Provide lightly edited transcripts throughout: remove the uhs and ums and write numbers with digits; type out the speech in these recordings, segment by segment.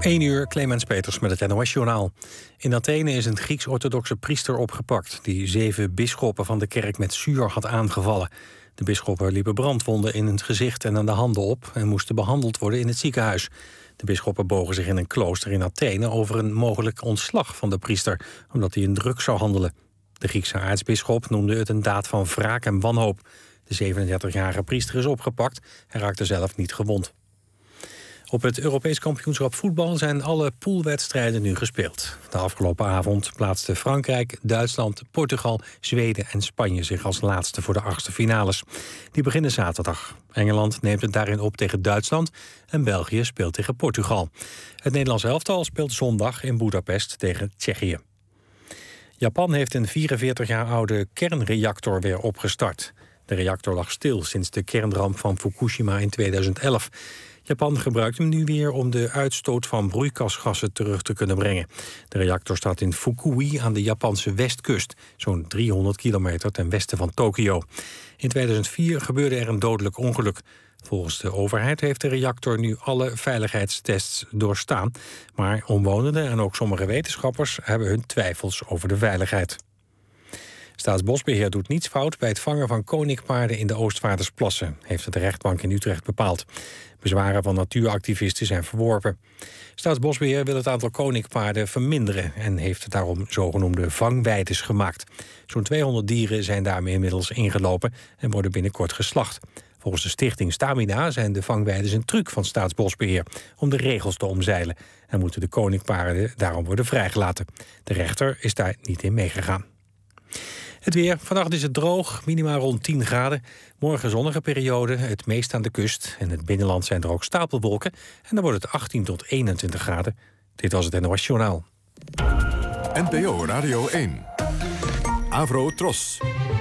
1 uur, Clemens Peters met het NOS-journaal. In Athene is een Grieks-orthodoxe priester opgepakt die 7 bisschoppen van de kerk met zuur had aangevallen. De bisschoppen liepen brandwonden in het gezicht en aan de handen op en moesten behandeld worden in het ziekenhuis. De bisschoppen bogen zich in een klooster in Athene over een mogelijk ontslag van de priester, omdat hij in drugs zou handelen. De Griekse aartsbisschop noemde het een daad van wraak en wanhoop. De 37-jarige priester is opgepakt. Hij raakte zelf niet gewond. Op het Europees kampioenschap voetbal zijn alle poolwedstrijden nu gespeeld. De afgelopen avond plaatsten Frankrijk, Duitsland, Portugal, Zweden en Spanje zich als laatste voor de 8e finales. Die beginnen zaterdag. Engeland neemt het daarin op tegen Duitsland en België speelt tegen Portugal. Het Nederlands elftal speelt zondag in Boedapest tegen Tsjechië. Japan heeft een 44 jaar oude kernreactor weer opgestart. De reactor lag stil sinds de kernramp van Fukushima in 2011. Japan gebruikt hem nu weer om de uitstoot van broeikasgassen terug te kunnen brengen. De reactor staat in Fukui aan de Japanse westkust, zo'n 300 kilometer ten westen van Tokio. In 2004 gebeurde er een dodelijk ongeluk. Volgens de overheid heeft de reactor nu alle veiligheidstests doorstaan. Maar omwonenden en ook sommige wetenschappers hebben hun twijfels over de veiligheid. Staatsbosbeheer doet niets fout bij het vangen van koninkpaarden in de Oostvaardersplassen, heeft de rechtbank in Utrecht bepaald. Bezwaren van natuuractivisten zijn verworpen. Staatsbosbeheer wil het aantal koninkpaarden verminderen en heeft daarom zogenoemde vangweides gemaakt. Zo'n 200 dieren zijn daarmee inmiddels ingelopen en worden binnenkort geslacht. Volgens de stichting Stamina zijn de vangweides een truc van Staatsbosbeheer om de regels te omzeilen en moeten de koninkpaarden daarom worden vrijgelaten. De rechter is daar niet in meegegaan. Het weer. Vannacht is het droog, minimaal rond 10 graden. Morgen zonnige periode, het meest aan de kust. In het binnenland zijn er ook stapelwolken. En dan wordt het 18 tot 21 graden. Dit was het NOS Journaal. NPO Radio 1. Avro Tros.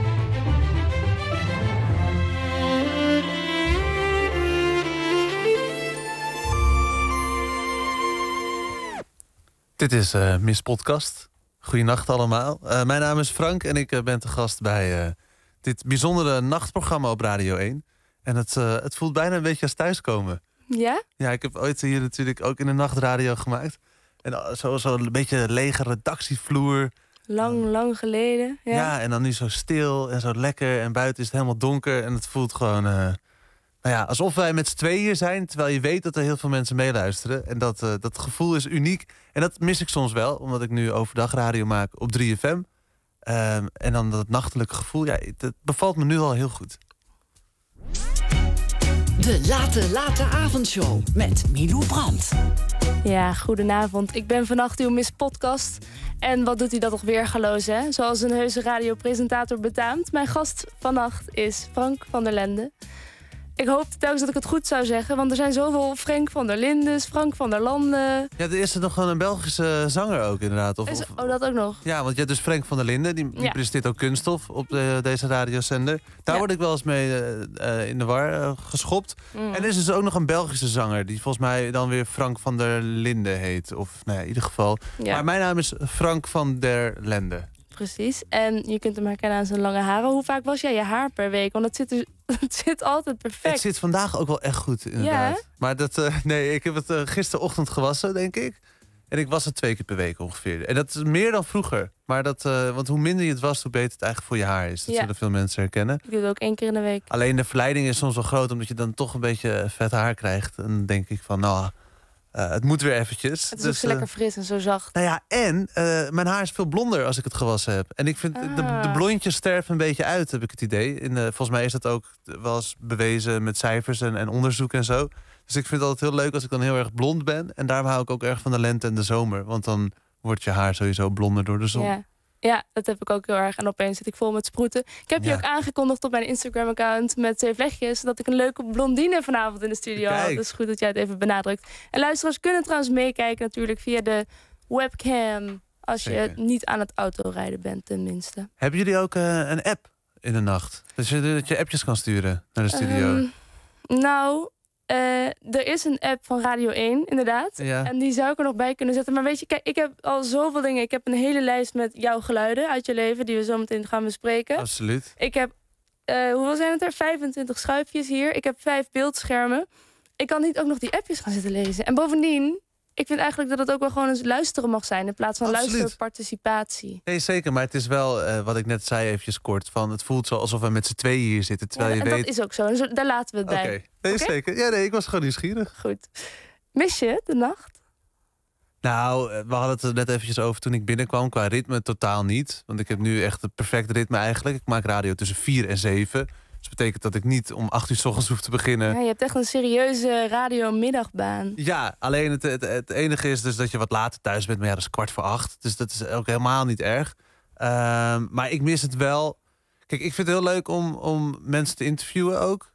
Dit is Miss Podcast. Goedenacht allemaal. Mijn naam is Frank en ik ben te gast bij dit bijzondere nachtprogramma op Radio 1. En het voelt bijna een beetje als thuiskomen. Ja? Ja, ik heb ooit hier natuurlijk ook in de nachtradio gemaakt. En zo een beetje lege redactievloer. Lang geleden. Ja, en dan nu zo stil en zo lekker. En buiten is het helemaal donker. En het voelt gewoon alsof wij met z'n tweeën hier zijn. Terwijl je weet dat er heel veel mensen meeluisteren. En dat gevoel is uniek. En dat mis ik soms wel. Omdat ik nu overdag radio maak op 3FM. En dan dat nachtelijke gevoel. Ja, het bevalt me nu al heel goed. De late avondshow met Milou Brandt. Ja, goedenavond. Ik ben vannacht uw Miss Podcast. En wat doet hij dat toch weergaloos, hè? Zoals een heuse radiopresentator betaamt. Mijn gast vannacht is Frank van der Lende. Ik hoopte telkens dat ik het goed zou zeggen, want er zijn zoveel Frank van der Lindes, Frank van der Landen. Ja, er is er nog gewoon een Belgische zanger ook inderdaad. Oh, dat ook nog? Ja, want je hebt dus Frank van der Linden, die presenteert ook Kunststof op deze radiozender. Daar word ik wel eens mee in de war geschopt. En er is dus ook nog een Belgische zanger, die volgens mij dan weer Frank van der Linden heet. Of nou ja, in ieder geval. Ja. Maar mijn naam is Frank van der Lende. Precies. En je kunt hem herkennen aan zijn lange haren. Hoe vaak was jij je haar per week? Want het zit altijd perfect. Het zit vandaag ook wel echt goed, inderdaad. Ja, maar ik heb het gisterochtend gewassen, denk ik. En ik was het 2 keer per week ongeveer. En dat is meer dan vroeger. Maar want hoe minder je het wast, hoe beter het eigenlijk voor je haar is. Dat zullen veel mensen herkennen. Ik doe het ook 1 keer in de week. Alleen de verleiding is soms wel groot, omdat je dan toch een beetje vet haar krijgt. En dan denk ik van, het moet weer eventjes. Het is ook zo lekker fris en zo zacht. Nou ja, en mijn haar is veel blonder als ik het gewassen heb. En ik vind de blondjes sterven een beetje uit, heb ik het idee. Volgens mij is dat ook wel eens bewezen met cijfers en onderzoek en zo. Dus ik vind het altijd heel leuk als ik dan heel erg blond ben. En daarom hou ik ook erg van de lente en de zomer. Want dan wordt je haar sowieso blonder door de zon. Ja, dat heb ik ook heel erg. En opeens zit ik vol met sproeten. Ik heb je ook aangekondigd op mijn Instagram-account met 2 vlechtjes, dat ik een leuke blondine vanavond in de studio had. Dus goed dat jij het even benadrukt. En luisteraars kunnen trouwens meekijken natuurlijk via de webcam. Als je niet aan het autorijden bent, tenminste. Hebben jullie ook een app in de nacht? Dat je appjes kan sturen naar de studio? Er is een app van Radio 1, inderdaad. Ja. En die zou ik er nog bij kunnen zetten. Maar weet je, kijk, ik heb al zoveel dingen. Ik heb een hele lijst met jouw geluiden uit je leven, die we zo meteen gaan bespreken. Absoluut. Ik heb, hoeveel zijn het er? 25 schuifjes hier. Ik heb 5 beeldschermen. Ik kan niet ook nog die appjes gaan zitten lezen. En bovendien, ik vind eigenlijk dat het ook wel gewoon eens luisteren mag zijn... in plaats van luisterparticipatie. Nee, zeker. Maar het is wel, wat ik net zei eventjes kort... van het voelt zo alsof we met z'n tweeën hier zitten. Terwijl je weet... dat is ook zo. Dus daar laten we het bij. Nee, zeker. Ja, nee, ik was gewoon nieuwsgierig. Goed. Mis je de nacht? Nou, we hadden het er net eventjes over toen ik binnenkwam. Qua ritme totaal niet. Want ik heb nu echt het perfecte ritme eigenlijk. Ik maak radio tussen 4 en 7. Dus dat betekent dat ik niet om 8 uur 's ochtends hoef te beginnen. Ja, je hebt echt een serieuze radio-middagbaan. Ja, alleen het enige is dus dat je wat later thuis bent. Maar ja, dat is 7:15. Dus dat is ook helemaal niet erg. Maar ik mis het wel. Kijk, ik vind het heel leuk om mensen te interviewen ook.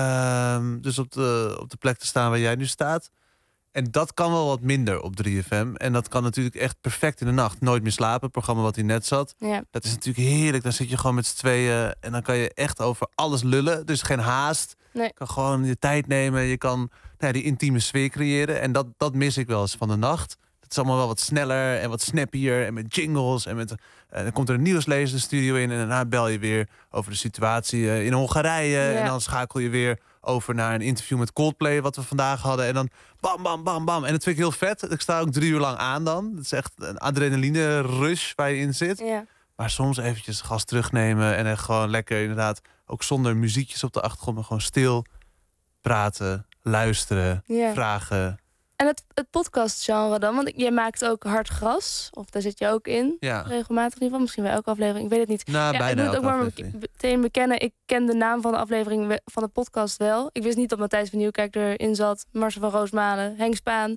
Dus op de plek te staan waar jij nu staat. En dat kan wel wat minder op 3FM. En dat kan natuurlijk echt perfect in de nacht. Nooit meer slapen, het programma wat hier net zat. Ja. Dat is natuurlijk heerlijk. Dan zit je gewoon met z'n tweeën en dan kan je echt over alles lullen. Dus geen haast. Nee. Je kan gewoon je tijd nemen. Je kan die intieme sfeer creëren. En dat mis ik wel eens van de nacht. Het is allemaal wel wat sneller en wat snappier. En met jingles. En dan komt er een nieuwslezer de studio in. En daarna bel je weer over de situatie in Hongarije. Ja. En dan schakel je weer over naar een interview met Coldplay... wat we vandaag hadden. En dan bam, bam, bam, bam. En dat vind ik heel vet. Ik sta ook 3 uur lang aan dan. Het is echt een adrenaline rush waar je in zit. Ja. Maar soms eventjes gas terugnemen. En echt gewoon lekker inderdaad... ook zonder muziekjes op de achtergrond... maar gewoon stil praten, luisteren, vragen... En het podcastgenre dan? Want jij maakt ook Hard Gras. Of daar zit je ook in. Ja. Regelmatig in ieder geval. Misschien bij elke aflevering. Ik weet het niet. Nou, ik moet het ook maar meteen bekennen. Ik ken de naam van de aflevering van de podcast wel. Ik wist niet dat Matthijs van Nieuwkerk erin zat. Marcel van Roosmalen. Henk Spaan.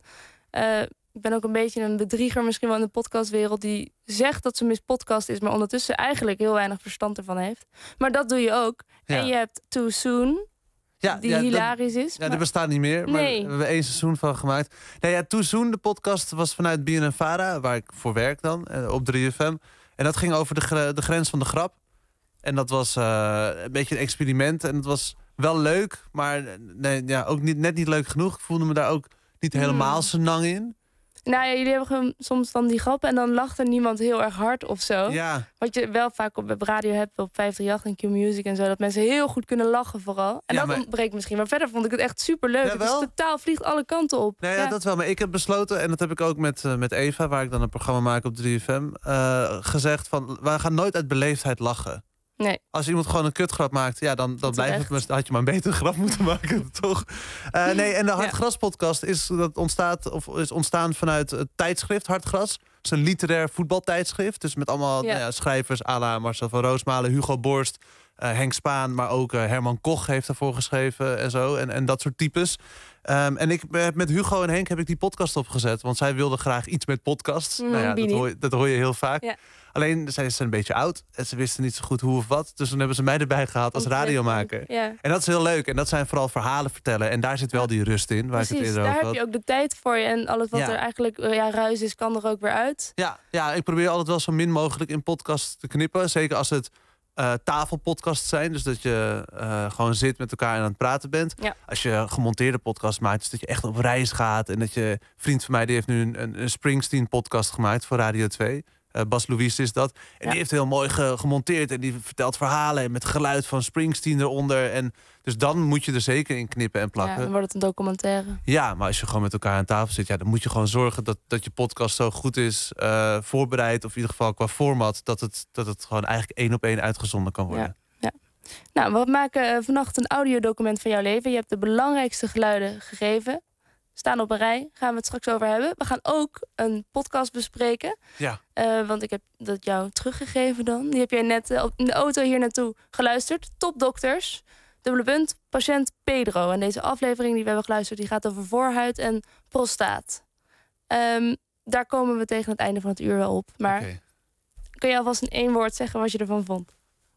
Ik ben ook een beetje een bedrieger misschien wel in de podcastwereld. Die zegt dat ze Miss Podcast is. Maar ondertussen eigenlijk heel weinig verstand ervan heeft. Maar dat doe je ook. Ja. En je hebt Too Soon. Ja, die hilarisch is. Ja, dat bestaat niet meer. Maar we hebben 1 seizoen van gemaakt. Nou ja, Too Soon, de podcast, was vanuit BNNVARA, waar ik voor werk dan, op 3FM. En dat ging over de grens van de grap. En dat was een beetje een experiment. En het was wel leuk, maar ook net niet leuk genoeg. Ik voelde me daar ook niet helemaal senang in. Nou ja, jullie hebben gewoon soms dan die grappen en dan lacht er niemand heel erg hard of zo. Ja. Wat je wel vaak op radio hebt, op 538 en Q-Music en zo, dat mensen heel goed kunnen lachen vooral. En dat ontbreekt misschien. Maar verder vond ik het echt superleuk. Het is totaal vliegt alle kanten op. Nou ja, dat wel. Maar ik heb besloten, en dat heb ik ook met Eva, waar ik dan een programma maak op 3FM, gezegd van, we gaan nooit uit beleefdheid lachen. Nee. Als iemand gewoon een kutgrap maakt, ja, dan blijft het. Maar had je maar een betere grap moeten maken, toch? Nee, en de Hartgras podcast is ontstaan vanuit het tijdschrift Hartgras. Het is een literair voetbaltijdschrift. Dus met allemaal schrijvers à la Marcel van Roosmalen, Hugo Borst, Henk Spaan, maar ook Herman Koch heeft daarvoor geschreven en zo. En dat soort types. En ik heb met Hugo en Henk heb ik die podcast opgezet. Want zij wilden graag iets met podcasts. Dat hoor je heel vaak. Ja. Alleen, zij zijn een beetje oud. En ze wisten niet zo goed hoe of wat. Dus toen hebben ze mij erbij gehaald als radiomaker. Ja. En dat is heel leuk. En dat zijn vooral verhalen vertellen. En daar zit wel die rust in. Waar precies, ik het daar heb je ook de tijd voor je. En alles wat er eigenlijk ruis is, kan er ook weer uit. Ja, ik probeer altijd wel zo min mogelijk in podcasts te knippen. Zeker als het tafelpodcasts zijn. Dus dat je gewoon zit met elkaar en aan het praten bent. Ja. Als je gemonteerde podcast maakt, dus dat je echt op reis gaat. En dat je, een vriend van mij die heeft nu een Springsteen podcast gemaakt voor Radio 2. Bas Louise is dat. En die heeft heel mooi gemonteerd. En die vertelt verhalen met geluid van Springsteen eronder. En dus dan moet je er zeker in knippen en plakken. Ja, dan wordt het een documentaire. Ja, maar als je gewoon met elkaar aan tafel zit, dan moet je gewoon zorgen dat je podcast zo goed is voorbereid. Of in ieder geval qua format, dat het gewoon eigenlijk 1 op 1 uitgezonden kan worden. Ja. Nou, we maken vannacht een audiodocument van jouw leven. Je hebt de belangrijkste geluiden gegeven. Staan op een rij, gaan we het straks over hebben. We gaan ook een podcast bespreken. Ja. Want ik heb dat jou teruggegeven dan. Die heb jij net in de auto hier naartoe geluisterd. Topdokters, patiënt Pedro. En deze aflevering die we hebben geluisterd, die gaat over voorhuid en prostaat. Daar komen we tegen het einde van het uur wel op. Maar kun je alvast in 1 woord zeggen wat je ervan vond?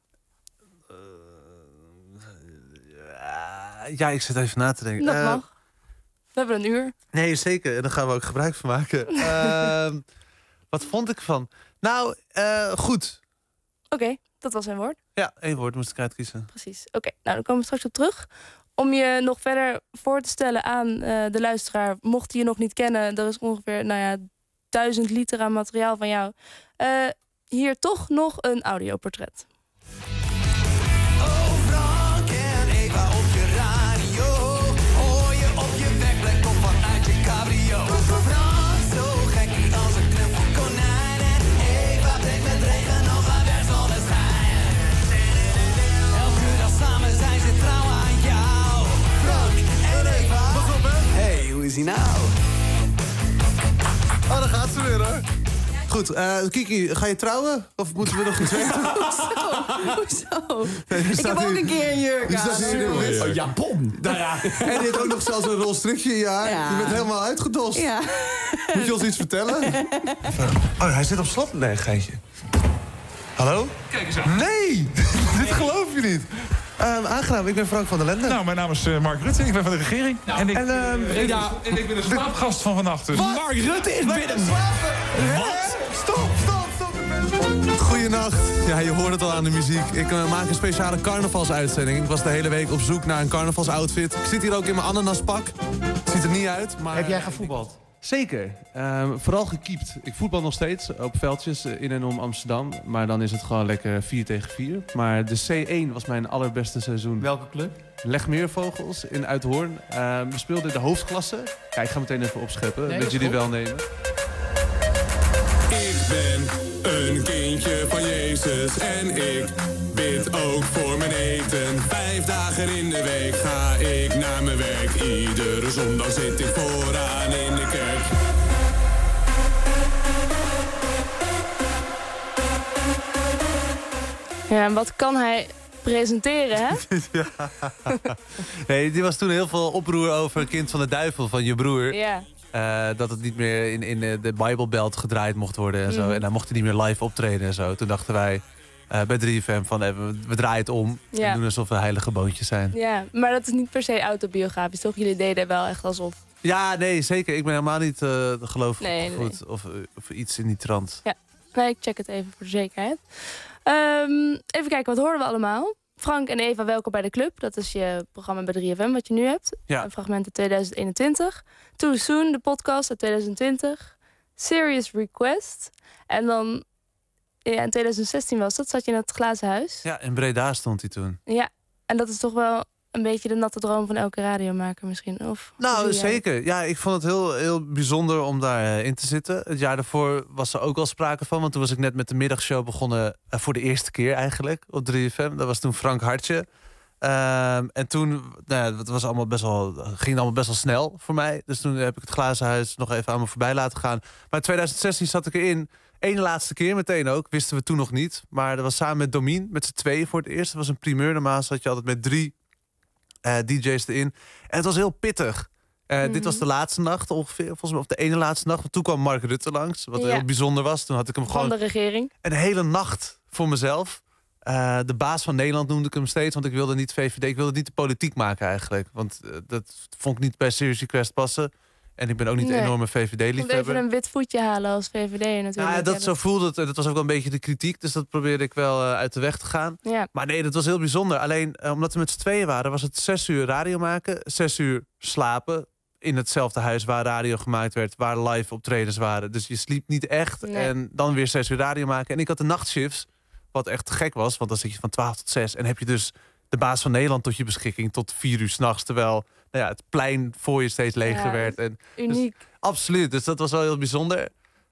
Ja, ik zit even na te denken. Dat mag. We hebben een uur. Nee, zeker. En daar gaan we ook gebruik van maken. Wat vond ik van? Nou, goed. Oké, dat was 1 woord. Ja, 1 woord moest ik uitkiezen. Precies. Oké, nou dan komen we straks op terug. Om je nog verder voor te stellen aan de luisteraar, mocht hij je nog niet kennen, er is ongeveer 1000 liter aan materiaal van jou. Hier toch nog een audioportret. Cabrio. Oh, daar gaat ze weer, hoor. Goed, Kiki, ga je trouwen? Of moeten we nog iets weten? Hoezo? Nee, ik heb ook een keer een jurk aan. Japon. Nou ja, en je hebt ook nog zelfs een rolstrikje in je haar. Ja. Je bent helemaal uitgedost. Ja. Moet je ons iets vertellen? Oh, hij zit op slot? Nee, geintje. Hallo? Kijk eens aan. Nee! Dit geloof je niet. Aangenaam, ik ben Frank van der Lende. Nou, mijn naam is Mark Rutte, ik ben van de regering. Ja. En ik ben de slaapgast van vannacht. Dus. Mark Rutte is binnen. Wat? Stop. Goeienacht. Ja, je hoort het al aan de muziek. Ik maak een speciale carnavalsuitzending. Ik was de hele week op zoek naar een carnavalsoutfit. Ik zit hier ook in mijn ananaspak. Het ziet er niet uit, maar... Heb jij gevoetbald? Zeker. Vooral gekiept. Ik voetbal nog steeds op veldjes in en om Amsterdam. Maar dan is het gewoon lekker 4 tegen 4. Maar de C1 was mijn allerbeste seizoen. Welke club? Legmeervogels in Uithoorn. We speelden in de hoofdklasse. Ja, ik ga meteen even opscheppen, dat jullie wel nemen. Ik ben een kindje van Jezus en ik bid ook voor mijn eten. 5 dagen in de week ga ik naar mijn werk. Iedere zondag zit ik vooraan in de kerk. Ja, en wat kan hij presenteren, hè? Ja. Nee, die was toen heel veel oproer over Kind van de Duivel van je broer. Ja. Dat het niet meer in de Bijbelbelt gedraaid mocht worden en zo. En dan mocht hij niet meer live optreden en zo. Toen dachten wij bij 3FM van we draaien het om. En doen alsof we heilige boontjes zijn. Ja, maar dat is niet per se autobiografisch, toch? Jullie deden wel echt alsof. Ja, nee, zeker. Ik ben helemaal niet geloof nee. goed of iets in die trant. Ja, nee, ik check het even voor de zekerheid. Even kijken, wat hoorden we allemaal? Frank en Eva, welkom bij de club. Dat is je programma bij 3FM wat je nu hebt. Ja. Een fragment uit 2021. Too Soon, de podcast uit 2020. Serious Request. En dan, ja, in 2016 was dat, zat je in het glazen huis. Ja, in Breda stond hij toen. Ja, en dat is toch wel een beetje de natte droom van elke radiomaker misschien? Of, nou, zeker. Ja, ik vond het heel bijzonder om daarin in te zitten. Het jaar daarvoor was er ook al sprake van. Want toen was ik net met de middagshow begonnen voor de eerste keer eigenlijk op 3FM. Dat was toen Frank Hartje. En toen, het was allemaal ging allemaal best wel snel voor mij. Dus toen heb ik het glazen huis nog even aan me voorbij laten gaan. Maar in 2016 zat ik erin. Eén laatste keer meteen ook. Wisten we toen nog niet. Maar dat was samen met Domien, met z'n tweeën voor het eerst. Dat was een primeur. Normaal zat je altijd met 3 DJ's erin. En het was heel pittig. Dit was de laatste nacht ongeveer, volgens mij, of de ene laatste nacht. Want toen kwam Mark Rutte langs, wat heel bijzonder was. Toen had ik hem gewoon van de regering. Een hele nacht voor mezelf. De baas van Nederland noemde ik hem steeds, want ik wilde niet VVD, ik wilde niet de politiek maken eigenlijk. Want dat vond ik niet bij Serious Request passen. En ik ben ook niet een enorme VVD-liefhebber. Even een wit voetje halen als VVD natuurlijk. Ja, zo voelde het. Dat was ook wel een beetje de kritiek. Dus dat probeerde ik wel uit de weg te gaan. Ja. Maar nee, dat was heel bijzonder. Alleen omdat we met z'n tweeën waren, was het 6 uur radio maken. 6 uur slapen. In hetzelfde huis waar radio gemaakt werd. Waar live optredens waren. Dus je sliep niet echt. Nee. En dan weer 6 uur radio maken. En ik had de nachtshifts. Wat echt gek was. Want dan zit je van 12 tot 6. En heb je dus de baas van Nederland tot je beschikking. Tot 4 uur 's nachts. Terwijl het plein voor je steeds leger werd. En uniek. Dus, absoluut, dus dat was wel heel bijzonder.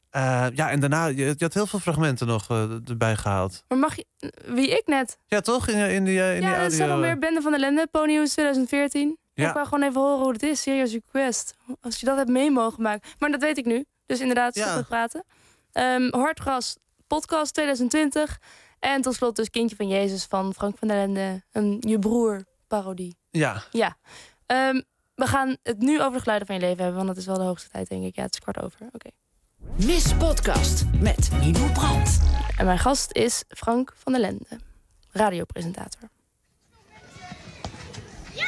En daarna, je had heel veel fragmenten nog erbij gehaald. Maar mag je, wie ik net? Ja, toch? In die audio. Ja, dat is nog meer Bende van der Lende, Ponyhoes 2014. Ja. Ik wou gewoon even horen hoe het is, Serious Request. Als je dat hebt mee mogen maken. Maar dat weet ik nu, dus inderdaad, stop met praten. Hartgras, podcast 2020. En tot slot dus Kindje van Jezus van Frank van der Lende. Een Je Broer parodie. Ja. We gaan het nu over de geluiden van je leven hebben, want dat is wel de hoogste tijd, denk ik. Ja, het is 15:15. Oké. Miss Podcast met Milou Brandt. En mijn gast is Frank van der Lende, radiopresentator. Ja!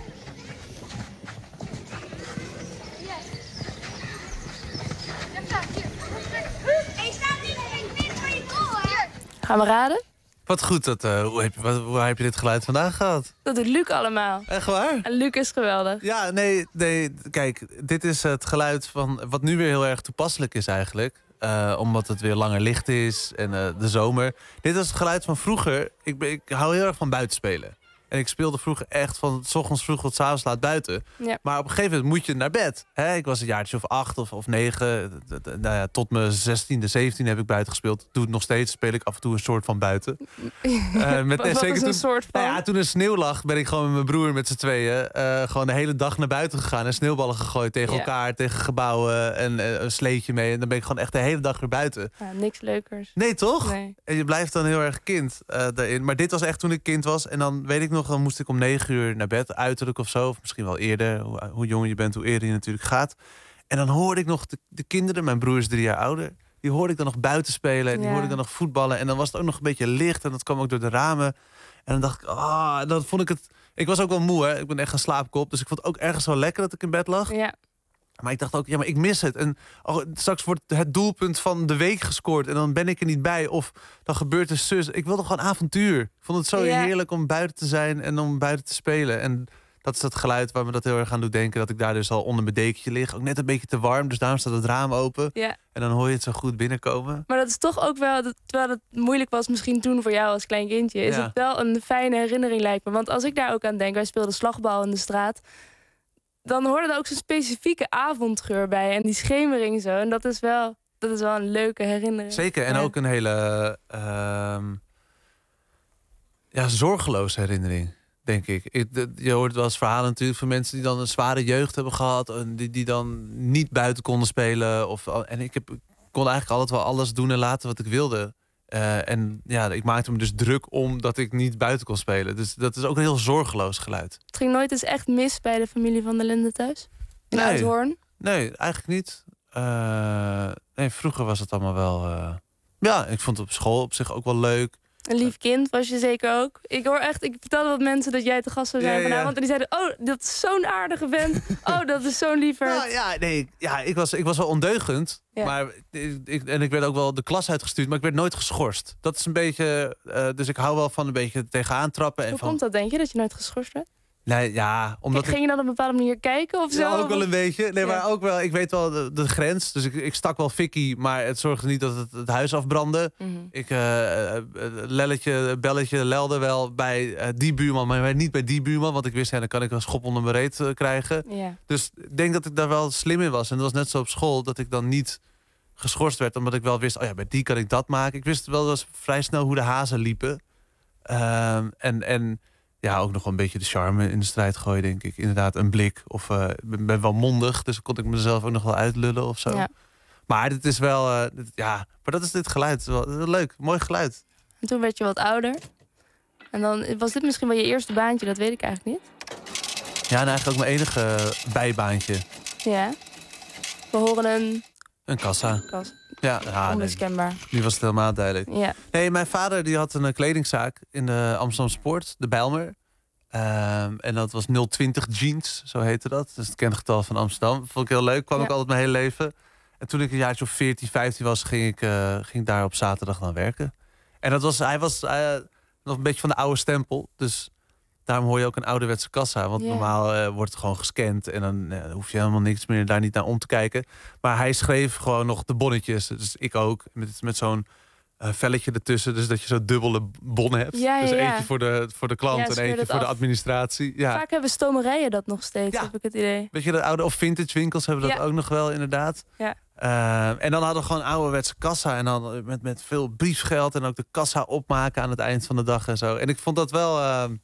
Gaan we raden? Wat goed, hoe heb je dit geluid vandaag gehad? Dat doet Luc allemaal. Echt waar? En Luc is geweldig. Ja, nee, kijk, dit is het geluid van wat nu weer heel erg toepasselijk is eigenlijk. Omdat het weer langer licht is en de zomer. Dit is het geluid van vroeger. Ik hou heel erg van buitenspelen. En ik speelde vroeger echt van 's ochtends vroeg tot 's avonds laat buiten. Ja. Maar op een gegeven moment moet je naar bed. Hè? Ik was een jaartje of 8 of 9. Nou ja, tot mijn 16e, 17e heb ik buiten gespeeld. Doe het nog steeds. Speel ik af en toe een soort van buiten. Wat is een soort van? Nou ja, toen er sneeuw lag, ben ik gewoon met mijn broer met z'n tweeën... gewoon de hele dag naar buiten gegaan en sneeuwballen gegooid tegen elkaar, tegen gebouwen en een sleetje mee. En dan ben ik gewoon echt de hele dag weer buiten. Ja, niks leukers. Nee, toch? Nee. En je blijft dan heel erg kind daarin. Maar dit was echt toen ik kind was. En dan weet ik nog, dan moest ik om 9 uur naar bed, uiterlijk of zo. Of misschien wel eerder. Hoe jonger je bent, hoe eerder je natuurlijk gaat. En dan hoorde ik nog de kinderen, mijn broer is 3 jaar ouder... die hoorde ik dan nog buiten spelen. En die hoorde ik dan nog voetballen. En dan was het ook nog een beetje licht. En dat kwam ook door de ramen. En dan dacht ik, dan vond ik het... Ik was ook wel moe, hè. Ik ben echt een slaapkop. Dus ik vond het ook ergens wel lekker dat ik in bed lag. Ja. Maar ik dacht ook, maar ik mis het. En straks wordt het doelpunt van de week gescoord... en dan ben ik er niet bij. Of dan gebeurt er zus. Ik wilde gewoon avontuur. Ik vond het zo heerlijk om buiten te zijn en om buiten te spelen. En dat is dat geluid waar me dat heel erg aan doet denken... dat ik daar dus al onder mijn dekentje lig. Ook net een beetje te warm, dus daarom staat het raam open. Ja. En dan hoor je het zo goed binnenkomen. Maar dat is toch ook wel, terwijl het moeilijk was misschien toen voor jou als klein kindje... is het wel een fijne herinnering, lijkt me. Want als ik daar ook aan denk, wij speelden slagbal in de straat... dan hoorde er ook zo'n specifieke avondgeur bij. En die schemering zo. En dat is wel een leuke herinnering. Zeker, en ook een hele zorgeloze herinnering, denk ik. Je hoort wel eens verhalen natuurlijk van mensen... die dan een zware jeugd hebben gehad... en die dan niet buiten konden spelen. En ik kon eigenlijk altijd wel alles doen en laten wat ik wilde. En ja, ik maakte me dus druk om dat ik niet buiten kon spelen. Dus dat is ook een heel zorgeloos geluid. Het ging nooit eens echt mis bij de familie van der Linden thuis? In Uithoorn? Nee, eigenlijk niet. Vroeger was het allemaal wel... Ja, ik vond het op school op zich ook wel leuk. Een lief kind was je zeker ook. Ik vertelde wat mensen dat jij te gast zou zijn vanavond. En die zeiden, dat is zo'n aardige vent. Dat is zo'n lieverd. Ik was wel ondeugend. Ja. Maar ik werd ook wel de klas uitgestuurd. Maar ik werd nooit geschorst. Dat is een beetje... dus ik hou wel van een beetje tegenaan trappen. Hoe komt dat, denk je, dat je nooit geschorst werd? Nee, ja, omdat ging je dan op een bepaalde manier kijken of zo? Ja, ook wel een beetje. Nee, maar ook wel, ik weet wel de grens. Dus ik stak wel fikkie, maar het zorgde niet dat het huis afbrandde. Mm-hmm. Ik belletje lelde wel bij die buurman, maar niet bij die buurman. Want ik wist, dan kan ik een schop onder mijn reet krijgen. Ja. Dus ik denk dat ik daar wel slim in was. En dat was net zo op school, dat ik dan niet geschorst werd. Omdat ik wel wist, bij die kan ik dat maken. Ik wist wel dus vrij snel hoe de hazen liepen. En ja, ook nog wel een beetje de charme in de strijd gooien, denk ik. Inderdaad, een blik. Of ben wel mondig, dus kon ik mezelf ook nog wel uitlullen of zo. Ja. Maar dit is wel... maar dat is dit geluid. Wel leuk, mooi geluid. En toen werd je wat ouder. En dan was dit misschien wel je eerste baantje, dat weet ik eigenlijk niet. Ja, en eigenlijk ook mijn enige bijbaantje. Ja. We horen een kassa. Ja, onmiskenbaar. Nu was het helemaal duidelijk. Ja. Nee, mijn vader die had een kledingzaak in de Amsterdam Sport, de Bijlmer. En dat was 020 Jeans, zo heette dat. Dus het kengetal van Amsterdam. Vond ik heel leuk, kwam ik altijd mijn hele leven. En toen ik een jaartje of 14, 15 was, ging ik daar op zaterdag dan werken. En hij was nog een beetje van de oude stempel. Dus daarom hoor je ook een ouderwetse kassa. Want normaal wordt het gewoon gescand. En dan hoef je helemaal niks meer daar niet naar om te kijken. Maar hij schreef gewoon nog de bonnetjes. Dus ik ook. Met zo'n velletje ertussen. Dus dat je zo dubbele bonnen hebt. Dus eentje voor de klant en eentje voor de administratie. Ja. Vaak hebben stomerijen dat nog steeds, heb ik het idee. Weet je, de oude of vintage winkels hebben dat ook nog wel, inderdaad. Ja. En dan hadden we gewoon ouderwetse kassa. En dan met veel briefgeld. En ook de kassa opmaken aan het eind van de dag en zo. En ik vond dat wel...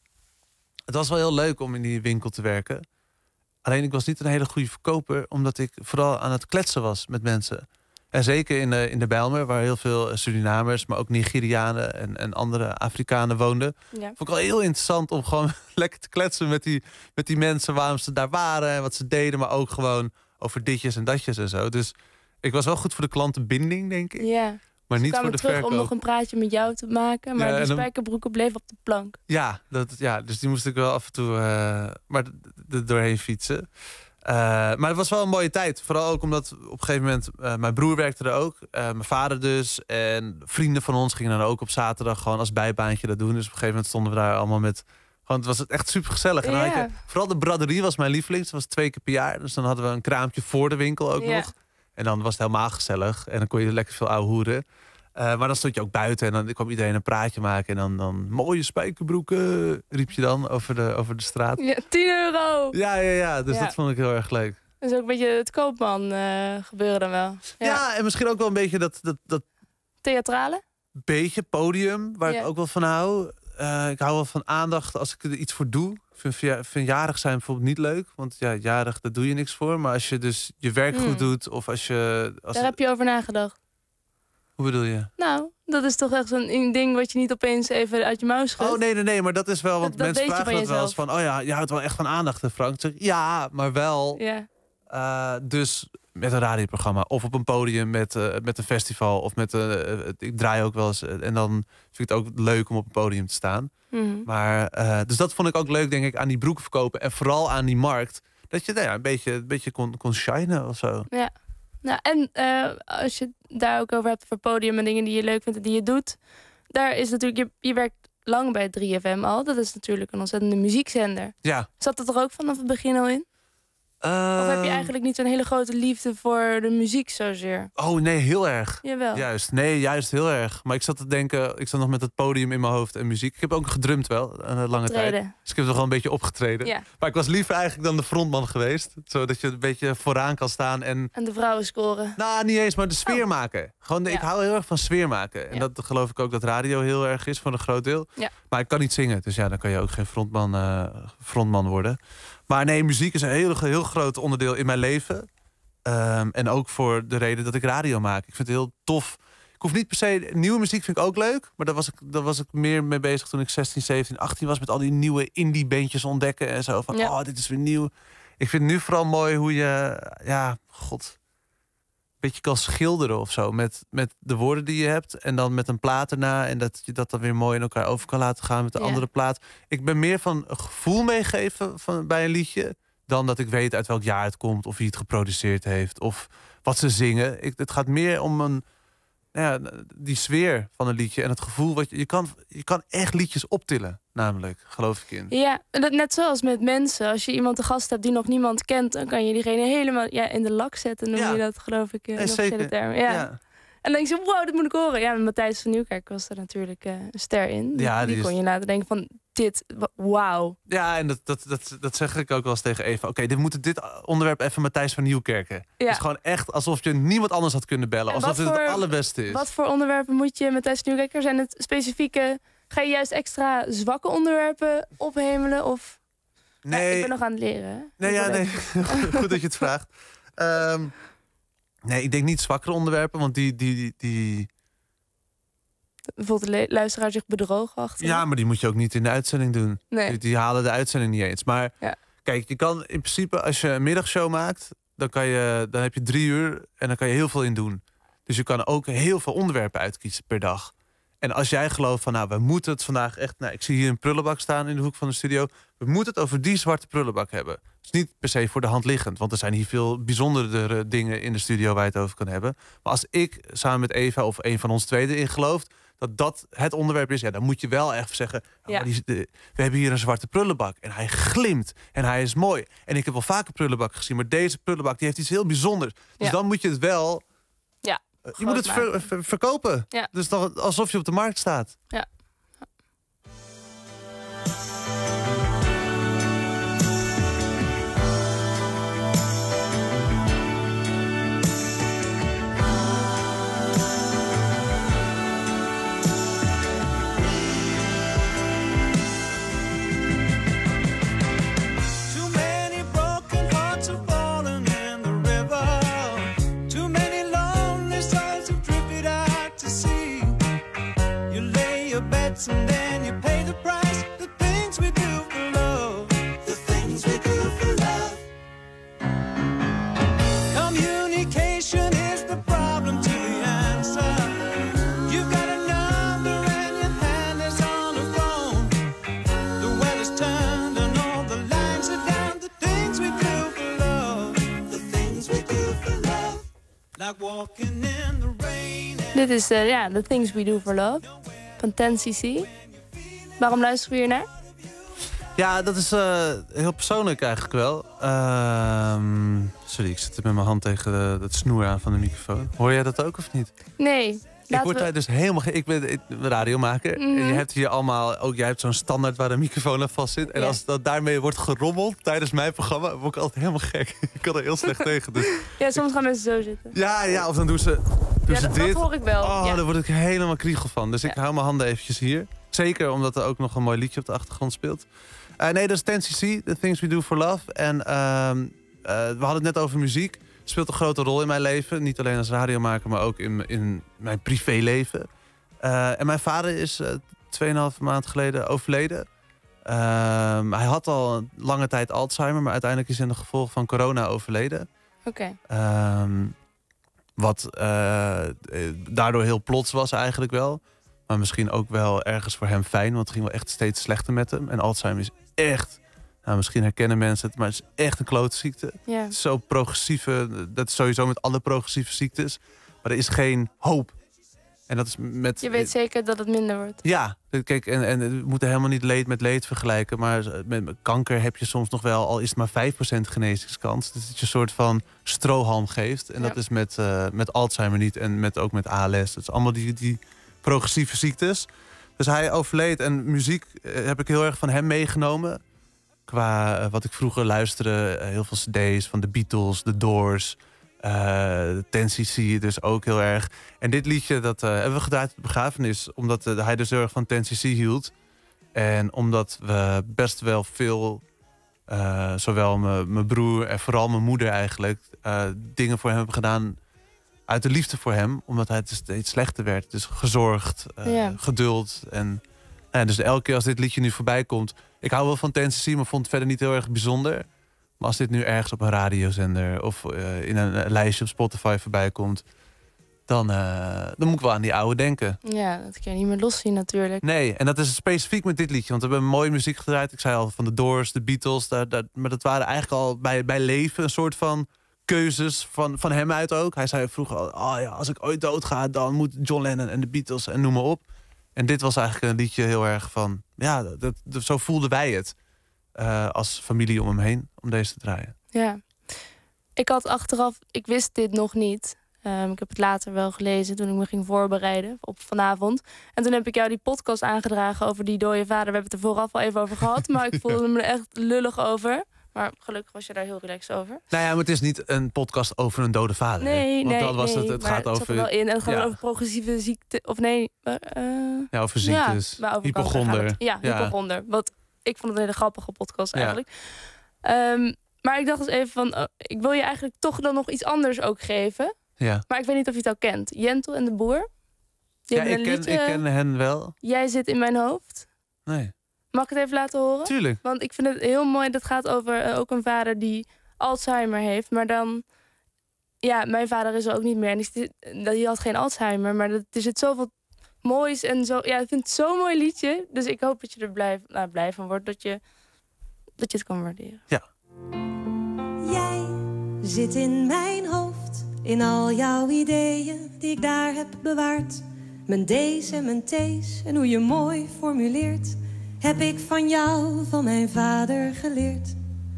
het was wel heel leuk om in die winkel te werken. Alleen ik was niet een hele goede verkoper. Omdat ik vooral aan het kletsen was met mensen. En zeker in de Bijlmer, waar heel veel Surinamers... maar ook Nigerianen en andere Afrikanen woonden. Ja. Vond ik wel heel interessant om gewoon lekker te kletsen met die mensen... waarom ze daar waren en wat ze deden. Maar ook gewoon over ditjes en datjes en zo. Dus ik was wel goed voor de klantenbinding, denk ik. Ja. Maar niet voor de verkoop. Om nog een praatje met jou te maken. Maar die spijkerbroeken bleef op de plank. Ja, dus die moest ik wel af en toe maar er doorheen fietsen. Maar het was wel een mooie tijd. Vooral ook omdat op een gegeven moment... mijn broer werkte er ook. Mijn vader dus. En vrienden van ons gingen dan ook op zaterdag... gewoon als bijbaantje dat doen. Dus op een gegeven moment stonden we daar allemaal met... Want het was echt super gezellig. En dan had je, vooral de braderie was mijn lievelings. Dat was 2 keer per jaar. Dus dan hadden we een kraampje voor de winkel ook nog. En dan was het helemaal gezellig. En dan kon je lekker veel ouwe hoeren. Maar dan stond je ook buiten en dan kwam iedereen een praatje maken. En dan mooie spijkerbroeken, riep je dan over de straat. Ja, €10. Ja, dus dat vond ik heel erg leuk. Dat is ook een beetje het koopman gebeuren dan wel. Ja, en misschien ook wel een beetje dat theatrale? Beetje podium, waar ik ook wel van hou. Ik hou wel van aandacht als ik er iets voor doe. Ik vind jarig zijn bijvoorbeeld niet leuk. Want ja, jarig, daar doe je niks voor. Maar als je dus je werk goed doet of als je... Daar heb je over nagedacht. Hoe bedoel je? Nou, dat is toch echt zo'n ding wat je niet opeens even uit je mouw schudt. Oh, nee, maar dat is wel... Want mensen vragen dat wel eens van... Oh ja, je houdt wel echt van aandacht, hè, Frank? Ik zeg, ja, maar wel... Ja. Dus met een radioprogramma of op een podium met een festival of ik draai ook wel eens en dan vind ik het ook leuk om op een podium te staan. Maar dus dat vond ik ook leuk, denk ik, aan die broeken verkopen en vooral aan die markt, dat je een beetje kon shinen of zo. Ja. Nou, en als je het daar ook over hebt voor podium en dingen die je leuk vindt en die je doet, daar is natuurlijk je werkt lang bij 3FM al. Dat is natuurlijk een ontzettende muziekzender. Ja. Zat dat er ook vanaf het begin al in? Of heb je eigenlijk niet zo'n hele grote liefde voor de muziek zozeer? Oh nee, heel erg. Jawel. Juist heel erg. Maar ik zat te denken, ik zat nog met het podium in mijn hoofd en muziek. Ik heb ook gedrumd wel, een lange tijd. Dus ik heb toch wel een beetje opgetreden. Ja. Maar ik was liever eigenlijk dan de frontman geweest. Zodat je een beetje vooraan kan staan. En de vrouwen scoren. Nou, niet eens, maar de sfeer maken. Gewoon, ik hou heel erg van sfeer maken. En dat geloof ik ook dat radio heel erg is, voor een groot deel. Ja. Maar ik kan niet zingen, dus ja, dan kan je ook geen frontman worden. Maar nee, muziek is een heel groot onderdeel in mijn leven. En ook voor de reden dat ik radio maak. Ik vind het heel tof. Ik hoef niet per se... Nieuwe muziek vind ik ook leuk. Maar daar was ik meer mee bezig toen ik 16, 17, 18 was. Met al die nieuwe indie bandjes ontdekken en zo. Van, dit is weer nieuw. Ik vind het nu vooral mooi hoe je... een beetje kan schilderen of zo. Met de woorden die je hebt. En dan met een plaat erna. En dat je dat dan weer mooi in elkaar over kan laten gaan met de andere plaat. Ik ben meer van een gevoel meegeven bij een liedje. Dan dat ik weet uit welk jaar het komt. Of wie het geproduceerd heeft. Of wat ze zingen. Het gaat meer om die sfeer van een liedje. En het gevoel. Je kan echt liedjes optillen. Namelijk, geloof ik in. Ja, net zoals met mensen. Als je iemand te gast hebt die nog niemand kent, dan kan je diegene helemaal in de lak zetten. Noem je dat, geloof ik, in de officiële term. Ja. En dan denk je, wow, dit moet ik horen. Ja, Matthijs van Nieuwkerk was er natuurlijk een ster in. Die kon je laten denken van, wauw. Ja, en dat zeg ik ook wel eens tegen Eva. Oké, dit onderwerp even Matthijs van Nieuwkerken. Ja. Het is gewoon echt alsof je niemand anders had kunnen bellen. Alsof het allerbeste is. Wat voor onderwerpen moet je Matthijs van Nieuwkerken? Zijn het specifieke... Ga je juist extra zwakke onderwerpen ophemelen? Of... Nee. Ik ben nog aan het leren. Nee. Goed dat je het vraagt. Nee, ik denk niet zwakkere onderwerpen, want die... Bijvoorbeeld de luisteraar zich bedrogen achter. Ja, maar die moet je ook niet in de uitzending doen. Nee. Die halen de uitzending niet eens. Maar kijk, je kan in principe, als je een middagshow maakt, dan heb je 3 uur en dan kan je heel veel in doen. Dus je kan ook heel veel onderwerpen uitkiezen per dag. En als jij gelooft van, we moeten het vandaag echt... ik zie hier een prullenbak staan in de hoek van de studio. We moeten het over die zwarte prullenbak hebben. Het is niet per se voor de hand liggend. Want er zijn hier veel bijzondere dingen in de studio waar je het over kan hebben. Maar als ik samen met Eva of een van ons twee erin gelooft... dat het onderwerp is, dan moet je wel echt zeggen... Maar we hebben hier een zwarte prullenbak. En hij glimt. En hij is mooi. En ik heb wel vaker prullenbak gezien. Maar deze prullenbak die heeft iets heel bijzonders. Dus dan moet je het wel... Je moet het verkopen. Ja. Dus dan alsof je op de markt staat. Ja. And then you pay the price. The things we do for love. The things we do for love. Communication is the problem to the answer. You've got a number and your hand is on the phone. The weather's turned and all the lines are down. The things we do for love. The things we do for love. Like walking in the rain. Dit is The Things We Do For Love van 10cc. Waarom luisteren we hier naar? Ja, dat is heel persoonlijk eigenlijk wel. Sorry, ik zit met mijn hand tegen het snoer aan van de microfoon. Hoor jij dat ook of niet? Nee, Ik word daar dus helemaal... Ik ben radiomaker. En je hebt hier allemaal... Ook jij hebt zo'n standaard waar een microfoon aan vast zit. En als dat daarmee wordt gerommeld tijdens mijn programma... word ik altijd helemaal gek. Ik kan er heel slecht tegen. Dus. Ja, soms gaan mensen zo zitten. Ja, of dan doen ze dit. Dat hoor ik wel. Oh, daar word ik helemaal kriegel van. Dus ik hou mijn handen eventjes hier. Zeker omdat er ook nog een mooi liedje op de achtergrond speelt. Nee, dat is 10cc, The Things We Do For Love. En we hadden het net over muziek. Het speelt een grote rol in mijn leven. Niet alleen als radiomaker, maar ook in mijn privéleven. En mijn vader is 2,5 maand geleden overleden. Hij had al een lange tijd Alzheimer, maar uiteindelijk is hij in de gevolgen van corona overleden. Oké. Wat daardoor heel plots was eigenlijk wel. Maar misschien ook wel ergens voor hem fijn, want het ging wel echt steeds slechter met hem. En Alzheimer is echt... Nou, misschien herkennen mensen het, maar het is echt een klote ziekte. Ja. Het is zo progressieve, dat is sowieso met alle progressieve ziektes. Maar er is geen hoop. En dat is met... Je weet zeker dat het minder wordt. Ja, kijk, en we moeten helemaal niet leed met leed vergelijken. Maar met kanker heb je soms nog wel, al is het maar 5% genezingskans. Dus dat je een soort van strohalm geeft. En dat is met Alzheimer niet en ook met ALS. Dat is allemaal die progressieve ziektes. Dus hij overleed en muziek heb ik heel erg van hem meegenomen. Qua wat ik vroeger luisterde, heel veel cd's van de Beatles, The Doors, 10cc dus ook heel erg. En dit liedje dat hebben we gedraaid op de begrafenis, omdat hij dus heel erg van 10cc hield. En omdat we best wel veel, zowel mijn broer en vooral mijn moeder eigenlijk, dingen voor hem hebben gedaan uit de liefde voor hem. Omdat hij steeds slechter werd. Dus gezorgd, geduld. En dus elke keer als dit liedje nu voorbij komt... Ik hou wel van 10cc, maar vond het verder niet heel erg bijzonder. Maar als dit nu ergens op een radiozender of in een lijstje op Spotify voorbij komt... Dan moet ik wel aan die oude denken. Ja, dat kun je niet meer loszien natuurlijk. Nee, en dat is specifiek met dit liedje. Want we hebben mooie muziek gedraaid. Ik zei al van de Doors, de Beatles. Maar dat waren eigenlijk al bij leven een soort van keuzes van hem uit ook. Hij zei vroeger al, als ik ooit doodga... dan moet John Lennon en de Beatles en noem maar op. En dit was eigenlijk een liedje heel erg van... Ja, zo voelden wij het als familie om hem heen, om deze te draaien. Ja, ik had achteraf... Ik wist dit nog niet. Ik heb het later wel gelezen toen ik me ging voorbereiden op vanavond. En toen heb ik jou die podcast aangedragen over die dode vader. We hebben het er vooraf al even over gehad, maar ik voelde me er echt lullig over. Maar gelukkig was je daar heel relaxed over. Nou ja, maar het is niet een podcast over een dode vader. Nee, dat was nee, het gaat over... zat er wel in. En het gaat over progressieve ziekte. Of nee... ja, over ziektes. Ja, hypochonder. Ja, hypochonder. Wat ik vond het een hele grappige podcast eigenlijk. Maar ik dacht dus even van... ik wil je eigenlijk toch dan nog iets anders ook geven. Ja. Maar ik weet niet of je het al kent. Jentel en de Boer. Ik ken hen wel. Jij zit in mijn hoofd. Nee. Mag ik het even laten horen? Tuurlijk. Want ik vind het heel mooi. Dat gaat over ook een vader die Alzheimer heeft. Maar dan... Ja, mijn vader is er ook niet meer. En die had geen Alzheimer. Maar er zit zoveel moois en zo... Ja, ik vind het zo'n mooi liedje. Dus ik hoop dat je er blij van wordt. Dat je het kan waarderen. Ja. Jij zit in mijn hoofd. In al jouw ideeën die ik daar heb bewaard. Mijn D's en mijn T's en hoe je mooi formuleert. Heb ik van jou, van mijn vader geleerd.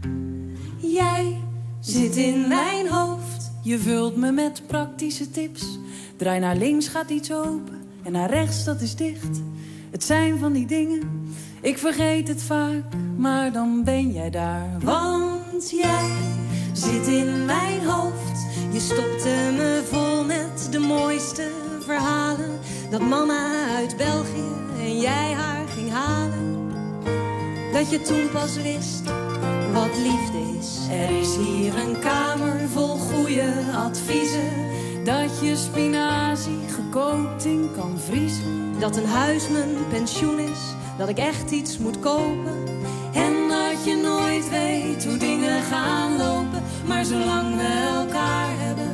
Jij zit in mijn hoofd. Je vult me met praktische tips. Draai naar links, gaat iets open. En naar rechts, dat is dicht. Het zijn van die dingen, ik vergeet het vaak. Maar dan ben jij daar. Want jij zit in mijn hoofd. Je stopte me vol met de mooiste verhalen. Dat mama uit België en jij haar ging halen. Dat je toen pas wist wat liefde is. Er is hier een kamer vol goede adviezen. Dat je spinazie gekookt in kan vriezen. Dat een huis mijn pensioen is. Dat ik echt iets moet kopen. En dat je nooit weet hoe dingen gaan lopen. Maar zolang we elkaar hebben.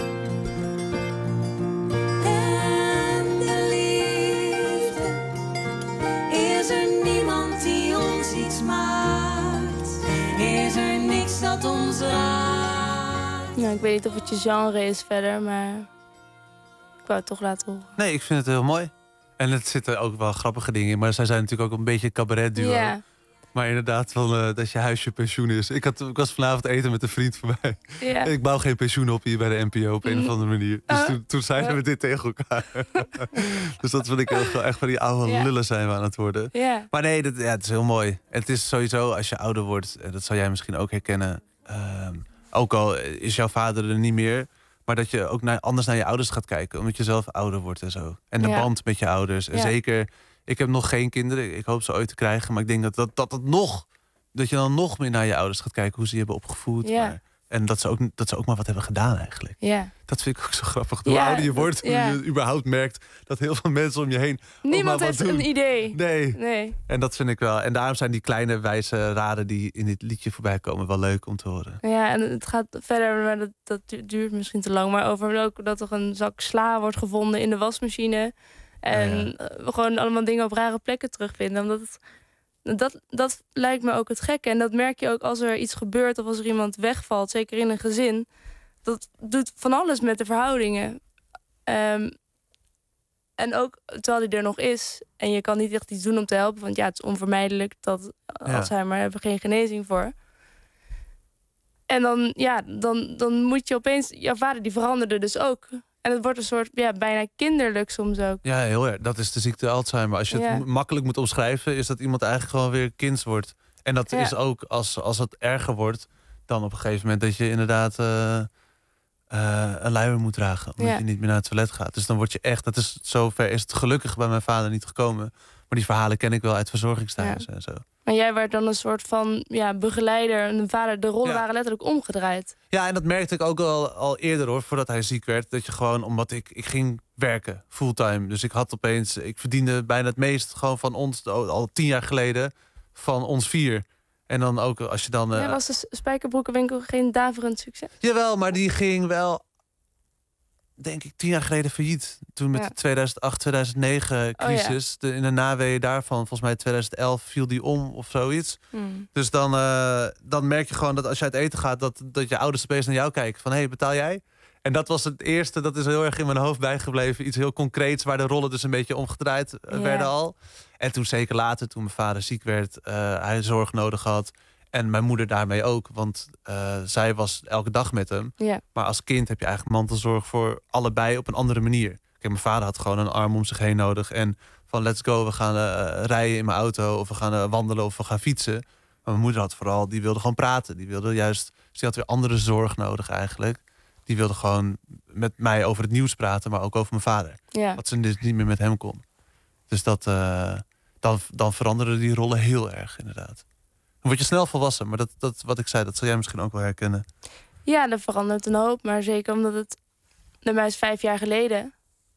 En de liefde. Is er niemand die ons iets maakt. Is er niks dat ons raakt. Ja, ik weet niet of het je genre is verder, maar ik wou het toch laten horen. Nee, ik vind het heel mooi. En het zitten ook wel grappige dingen in. Maar zij zijn natuurlijk ook een beetje een cabaretduo. Ja. Maar inderdaad, dat je huisje pensioen is. Ik was vanavond eten met een vriend van mij. Ja. Ik bouw geen pensioen op hier bij de NPO op een of andere manier. Dus toen zeiden we dit tegen elkaar. Dus dat vind ik echt van die oude lullen zijn we aan het worden. Ja. Maar nee, het is heel mooi. Het is sowieso, als je ouder wordt, dat zal jij misschien ook herkennen. Ook al is jouw vader er niet meer. Maar dat je ook anders naar je ouders gaat kijken. Omdat je zelf ouder wordt en zo. En de band met je ouders. En zeker, ik heb nog geen kinderen. Ik hoop ze ooit te krijgen. Maar ik denk dat je dan nog meer naar je ouders gaat kijken. Hoe ze je hebben opgevoed. Ja. En dat ze ook maar wat hebben gedaan eigenlijk. Ja. Dat vind ik ook zo grappig. Hoe ouder je wordt, hoe je überhaupt merkt dat heel veel mensen om je heen... Niemand heeft een idee. Nee. En dat vind ik wel. En daarom zijn die kleine wijze raden die in dit liedje voorbij komen wel leuk om te horen. Ja, en het gaat verder, maar dat duurt misschien te lang. Maar over ook dat er een zak sla wordt gevonden in de wasmachine. En we gewoon allemaal dingen op rare plekken terugvinden. Omdat dat lijkt me ook het gekke. En dat merk je ook als er iets gebeurt of als er iemand wegvalt. Zeker in een gezin. Dat doet van alles met de verhoudingen. En ook terwijl die er nog is. En je kan niet echt iets doen om te helpen. Want het is onvermijdelijk dat Alzheimer hebben geen genezing voor. En dan moet je opeens... Jouw vader die veranderde dus ook. En het wordt een soort bijna kinderlijk soms ook. Ja, heel erg. Dat is de ziekte Alzheimer. Als je het makkelijk moet omschrijven, is dat iemand eigenlijk gewoon weer kinds wordt. En dat is ook, als het erger wordt, dan op een gegeven moment dat je inderdaad een luier moet dragen. Omdat je niet meer naar het toilet gaat. Dus dan word je echt, zover is het gelukkig bij mijn vader niet gekomen. Maar die verhalen ken ik wel uit verzorgingstehuizen en zo. Maar jij werd dan een soort van begeleider. En de vader, de rollen waren letterlijk omgedraaid. Ja, en dat merkte ik ook al eerder hoor, voordat hij ziek werd. Dat je gewoon, omdat ik ging werken, fulltime. Dus ik verdiende bijna het meest gewoon van ons, al 10 jaar geleden, van ons 4. En dan ook als je dan... was de spijkerbroekenwinkel geen daverend succes? Jawel, maar die ging wel, denk ik, 10 jaar geleden failliet. Toen met de 2008-2009 crisis. In de naweeën daarvan, volgens mij 2011, viel die om of zoiets. Dus dan merk je gewoon dat als je uit eten gaat, dat je ouders opeens naar jou kijken. Van, hey, betaal jij? En dat was het eerste, dat is heel erg in mijn hoofd bijgebleven. Iets heel concreets, waar de rollen dus een beetje omgedraaid werden al. En toen zeker later, toen mijn vader ziek werd, hij zorg nodig had. En mijn moeder daarmee ook, want zij was elke dag met hem. Ja. Maar als kind heb je eigenlijk mantelzorg voor allebei op een andere manier. Kijk, mijn vader had gewoon een arm om zich heen nodig. En van let's go, we gaan rijden in mijn auto, of we gaan wandelen of we gaan fietsen. Maar mijn moeder had vooral, die wilde gewoon praten. Die had weer andere zorg nodig eigenlijk. Die wilde gewoon met mij over het nieuws praten, maar ook over mijn vader. Ja. Wat ze dus niet meer met hem kon. Dus dan veranderden die rollen heel erg, inderdaad. Dan word je snel volwassen, maar dat wat ik zei, dat zal jij misschien ook wel herkennen. Ja, dat verandert een hoop, maar zeker omdat het bij mij is 5 jaar geleden.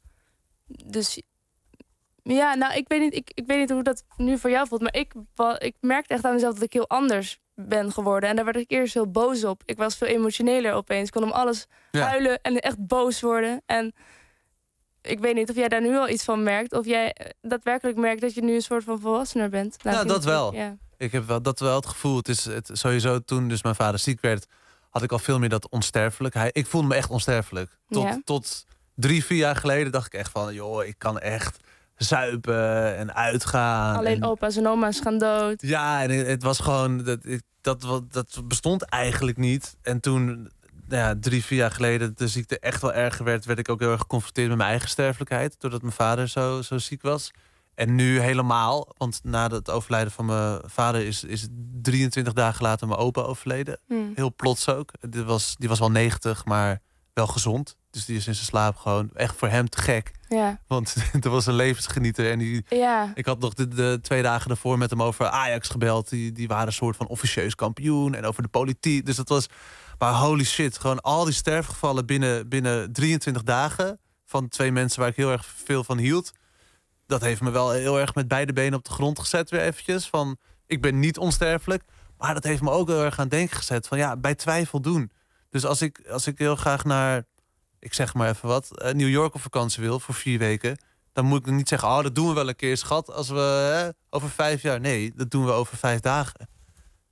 Dus ja, nou, ik weet niet hoe dat nu voor jou voelt, maar ik merkte echt aan mezelf dat ik heel anders ben geworden. En daar werd ik eerst heel boos op. Ik was veel emotioneler opeens. Ik kon om alles huilen en echt boos worden. En ik weet niet of jij daar nu al iets van merkt, of jij daadwerkelijk merkt dat je nu een soort van volwassener bent. Nou, dat wel. Ja. Ik heb wel het gevoel, het sowieso toen dus mijn vader ziek werd, had ik al veel meer dat onsterfelijk. Ik voelde me echt onsterfelijk. Tot 3-4 jaar geleden dacht ik echt van, joh, ik kan echt zuipen en uitgaan. Alleen opa's en oma's gaan dood. Ja, en het was gewoon, dat bestond eigenlijk niet. En toen, 3-4 jaar geleden de ziekte echt wel erger werd ik ook heel erg geconfronteerd met mijn eigen sterfelijkheid. Doordat mijn vader zo ziek was. En nu helemaal, want na het overlijden van mijn vader is 23 dagen later mijn opa overleden. Heel plots ook. Die was wel 90, maar wel gezond. Dus die is in zijn slaap gewoon echt voor hem te gek. Ja. Want er was een levensgenieter. En ik had nog de 2 dagen daarvoor met hem over Ajax gebeld. Die waren een soort van officieus kampioen. En over de politiek. Dus dat was... Maar holy shit, gewoon al die sterfgevallen binnen 23 dagen... van 2 mensen waar ik heel erg veel van hield... dat heeft me wel heel erg met beide benen op de grond gezet weer eventjes. Van, ik ben niet onsterfelijk. Maar dat heeft me ook heel erg aan het denken gezet. Van bij twijfel doen. Dus als ik heel graag naar, ik zeg maar even wat... New York op vakantie wil voor 4 weken... dan moet ik niet zeggen, dat doen we wel een keer, schat. Als we over 5 jaar... Nee, dat doen we over 5 dagen.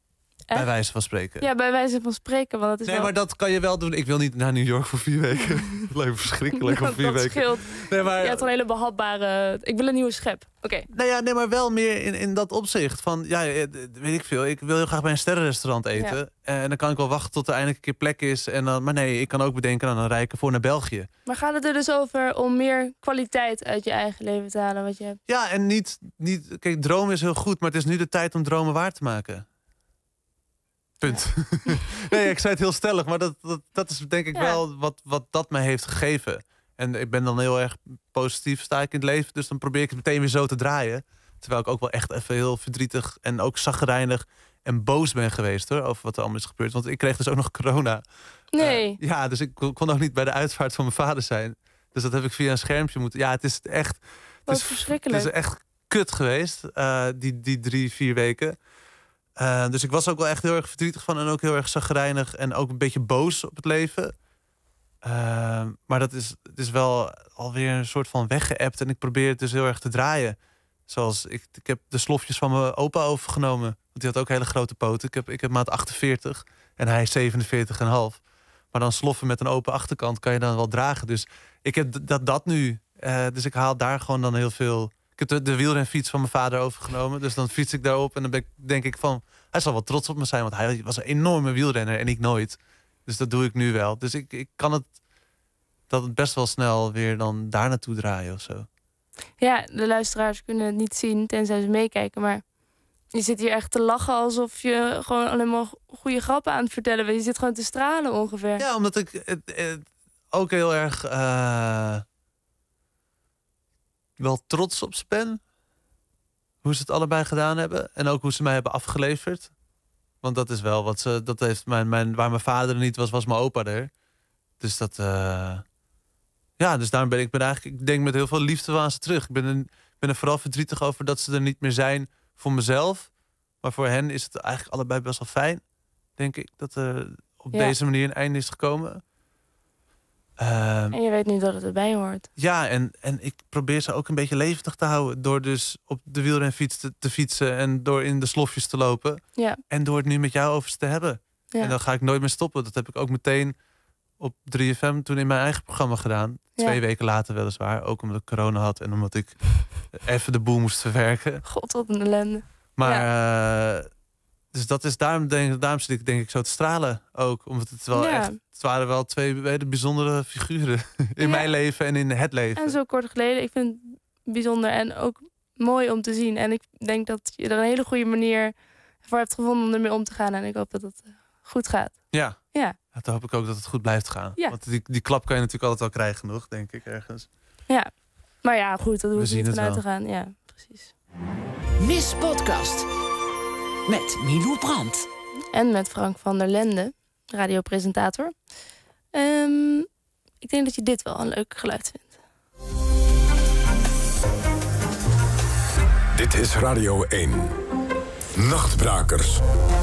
Bij wijze van spreken. Ja, bij wijze van spreken. Want het is maar dat kan je wel doen. Ik wil niet naar New York voor 4 weken. Leuk verschrikkelijk voor 4 weken. Dat scheelt. Nee, maar... Je hebt een hele behapbare... Ik wil een nieuwe schep. Oké. Nee, maar wel meer in dat opzicht. Van, weet ik veel. Ik wil heel graag bij een sterrenrestaurant eten. Ja. En dan kan ik wel wachten tot er eindelijk een keer plek is. En dan, maar nee, ik kan ook bedenken, dan rij ik ervoor naar België. Maar gaat het er dus over om meer kwaliteit uit je eigen leven te halen wat je hebt? Ja, en niet... Kijk, dromen is heel goed, maar het is nu de tijd om dromen waar te maken. Punt. Ja. Nee, ik zei het heel stellig, maar dat is denk ik wel wat dat mij heeft gegeven. En ik ben dan heel erg positief, sta ik in het leven. Dus dan probeer ik het meteen weer zo te draaien. Terwijl ik ook wel echt even heel verdrietig en ook chagrijnig en boos ben geweest hoor, over wat er allemaal is gebeurd. Want ik kreeg dus ook nog corona. Nee. Dus ik kon ook niet bij de uitvaart van mijn vader zijn. Dus dat heb ik via een schermpje moeten... Ja, het is echt... Wat verschrikkelijk. Het is echt kut geweest, die 3-4 weken. Dus ik was ook wel echt heel erg verdrietig van en ook heel erg chagrijnig en ook een beetje boos op het leven. Maar het is wel alweer een soort van weggeëpt en ik probeer het dus heel erg te draaien. Zoals ik heb de slofjes van mijn opa overgenomen. Want die had ook hele grote poten. Ik heb maat 48 en hij is 47,5. Maar dan sloffen met een open achterkant kan je dan wel dragen. Dus ik heb dat nu. Dus ik haal daar gewoon dan heel veel... Ik heb de wielrenfiets van mijn vader overgenomen. Dus dan fiets ik daarop en dan denk ik van... Hij zal wel trots op me zijn, want hij was een enorme wielrenner en ik nooit. Dus dat doe ik nu wel. Dus ik kan het best wel snel weer dan daar naartoe draaien of zo. Ja, de luisteraars kunnen het niet zien, tenzij ze meekijken. Maar je zit hier echt te lachen alsof je gewoon alleen maar goede grappen aan het vertellen bent. Je zit gewoon te stralen ongeveer. Ja, omdat ik het ook heel erg... wel trots op ze ben. Hoe ze het allebei gedaan hebben. En ook hoe ze mij hebben afgeleverd. Want dat is wel wat ze... Dat heeft waar mijn vader er niet was mijn opa er. Dus dat... dus daarom ben ik eigenlijk... Ik denk met heel veel liefde aan ze terug. Ik ben er vooral verdrietig over dat ze er niet meer zijn voor mezelf. Maar voor hen is het eigenlijk allebei best wel fijn. Denk ik. Dat er op deze manier een einde is gekomen. En je weet nu dat het erbij hoort. Ja, en ik probeer ze ook een beetje levendig te houden. Door dus op de wielrenfiets te fietsen. En door in de slofjes te lopen. Ja. En door het nu met jou over te hebben. Ja. En dan ga ik nooit meer stoppen. Dat heb ik ook meteen op 3FM toen in mijn eigen programma gedaan. 2 weken later weliswaar. Ook omdat ik corona had. En omdat ik even de boel moest verwerken. God, wat een ellende. Maar... Dus dat is daarom zit ik denk ik zo te stralen ook. Omdat het wel echt... Het waren wel 2 hele bijzondere figuren in mijn leven en in het leven. En zo kort geleden. Ik vind het bijzonder en ook mooi om te zien. En ik denk dat je er een hele goede manier voor hebt gevonden om ermee om te gaan. En ik hoop dat het goed gaat. Ja. Dan hoop ik ook dat het goed blijft gaan. Ja. Want die klap kan je natuurlijk altijd wel krijgen nog, denk ik, ergens. Ja. Maar ja, goed. Dat hoeft niet vanuit te gaan. Ja, precies. Miss Podcast. Met Milou Brandt. En met Frank van der Lende, radiopresentator. Ik denk dat je dit wel een leuk geluid vindt. Dit is Radio 1. Nachtbrakers.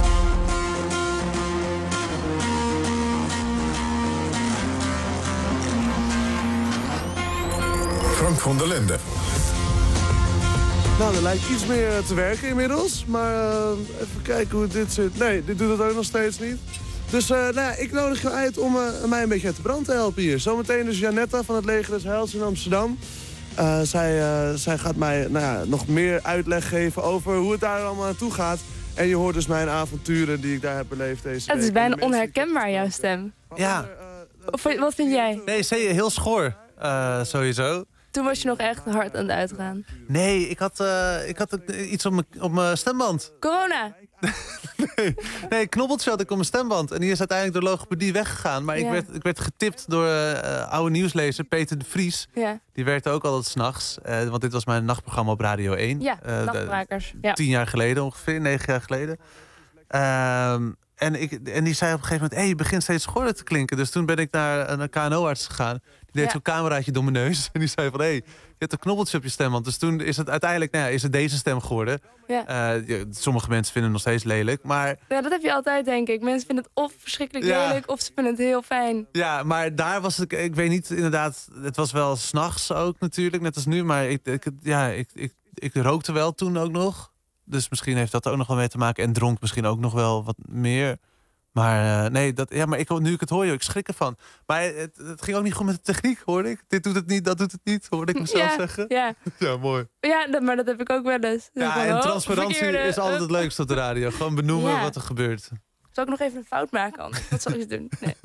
Frank van der Lende. Nou, er lijkt iets meer te werken inmiddels. Maar even kijken hoe dit zit. Nee, dit doet het ook nog steeds niet. Dus ik nodig je uit om mij een beetje uit de brand te helpen hier. Zometeen dus Janetta van het Leger des Heils in Amsterdam. Zij gaat mij nog meer uitleg geven over hoe het daar allemaal naartoe gaat. En je hoort dus mijn avonturen die ik daar heb beleefd deze week. Het is bijna onherkenbaar, jouw stem. Ja. Wat vind jij? Nee, heel schoor. Sowieso. Toen was je nog echt hard aan het uitgaan. Nee, ik had iets op mijn stemband. Corona? Nee, knobbeltje had ik op mijn stemband. En die is uiteindelijk door logopedie weggegaan. Maar ik werd getipt door oude nieuwslezer Peter de Vries. Ja. Die werkte ook altijd 's nachts. Want dit was mijn nachtprogramma op Radio 1. Ja, Nachtbrakers. 10 jaar geleden ongeveer, 9 jaar geleden. En die zei op een gegeven moment... Hey, je begint steeds schorrer te klinken. Dus toen ben ik naar een KNO-arts gegaan. Die deed zo'n cameraatje door mijn neus. En die zei van, hey, je hebt een knobbeltje op je stemband. Dus toen is het uiteindelijk is het deze stem geworden. Ja. Sommige mensen vinden het nog steeds lelijk. Maar... Ja, dat heb je altijd, denk ik. Mensen vinden het of verschrikkelijk lelijk... of ze vinden het heel fijn. Ja, maar daar was ik weet niet, inderdaad... Het was wel 's nachts ook natuurlijk, net als nu. Maar ik rookte wel toen ook nog. Dus misschien heeft dat er ook nog wel mee te maken. En dronk misschien ook nog wel wat meer. Maar nu ik het hoor, ik schrik ervan. Maar het ging ook niet goed met de techniek, hoorde ik. Dit doet het niet, dat doet het niet, hoorde ik mezelf zeggen. Ja. Ja, mooi. Ja, maar dat heb ik ook wel eens. Ja, en transparantie is altijd het leukste op de radio. Gewoon benoemen wat er gebeurt. Zal ik nog even een fout maken, anders? Wat zal ik doen? Nee.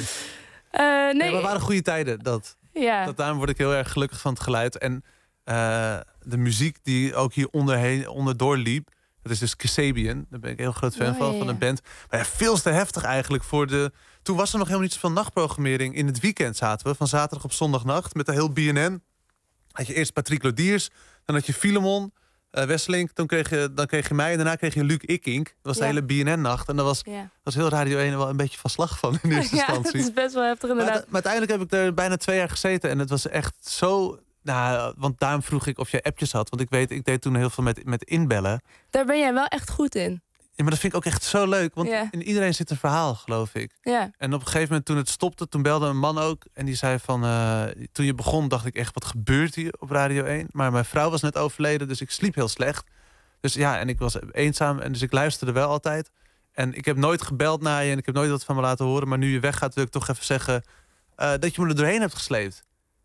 Nee, maar waren goede tijden, dat. Ja. Daarom word ik heel erg gelukkig van het geluid. En de muziek die ook hier onderdoor liep... Dat is dus Kasabian. Daar ben ik een heel groot fan van een band. Maar ja, veel te heftig eigenlijk voor de... Toen was er nog helemaal niet zoveel nachtprogrammering. In het weekend zaten we, van zaterdag op zondagnacht... met de heel BNN. Had je eerst Patrick Lodiers, dan had je Filemon, Wesselink. Dan kreeg je mij en daarna kreeg je Luc Ikink. Dat was de hele BNN-nacht. En dat was heel Radio 1 wel een beetje van slag van in eerste instantie. Dat is best wel heftig inderdaad. Maar uiteindelijk heb ik er bijna 2 jaar gezeten. En het was echt zo... Nou, want daarom vroeg ik of je appjes had. Want ik deed toen heel veel met inbellen. Daar ben jij wel echt goed in. Ja, maar dat vind ik ook echt zo leuk. Want in iedereen zit een verhaal, geloof ik. Ja. En op een gegeven moment toen het stopte, toen belde een man ook. En die zei van, toen je begon dacht ik echt, wat gebeurt hier op Radio 1? Maar mijn vrouw was net overleden, dus ik sliep heel slecht. Dus ja, en ik was eenzaam. En dus ik luisterde wel altijd. En ik heb nooit gebeld naar je en ik heb nooit wat van me laten horen. Maar nu je weggaat wil ik toch even zeggen dat je me er doorheen hebt gesleept.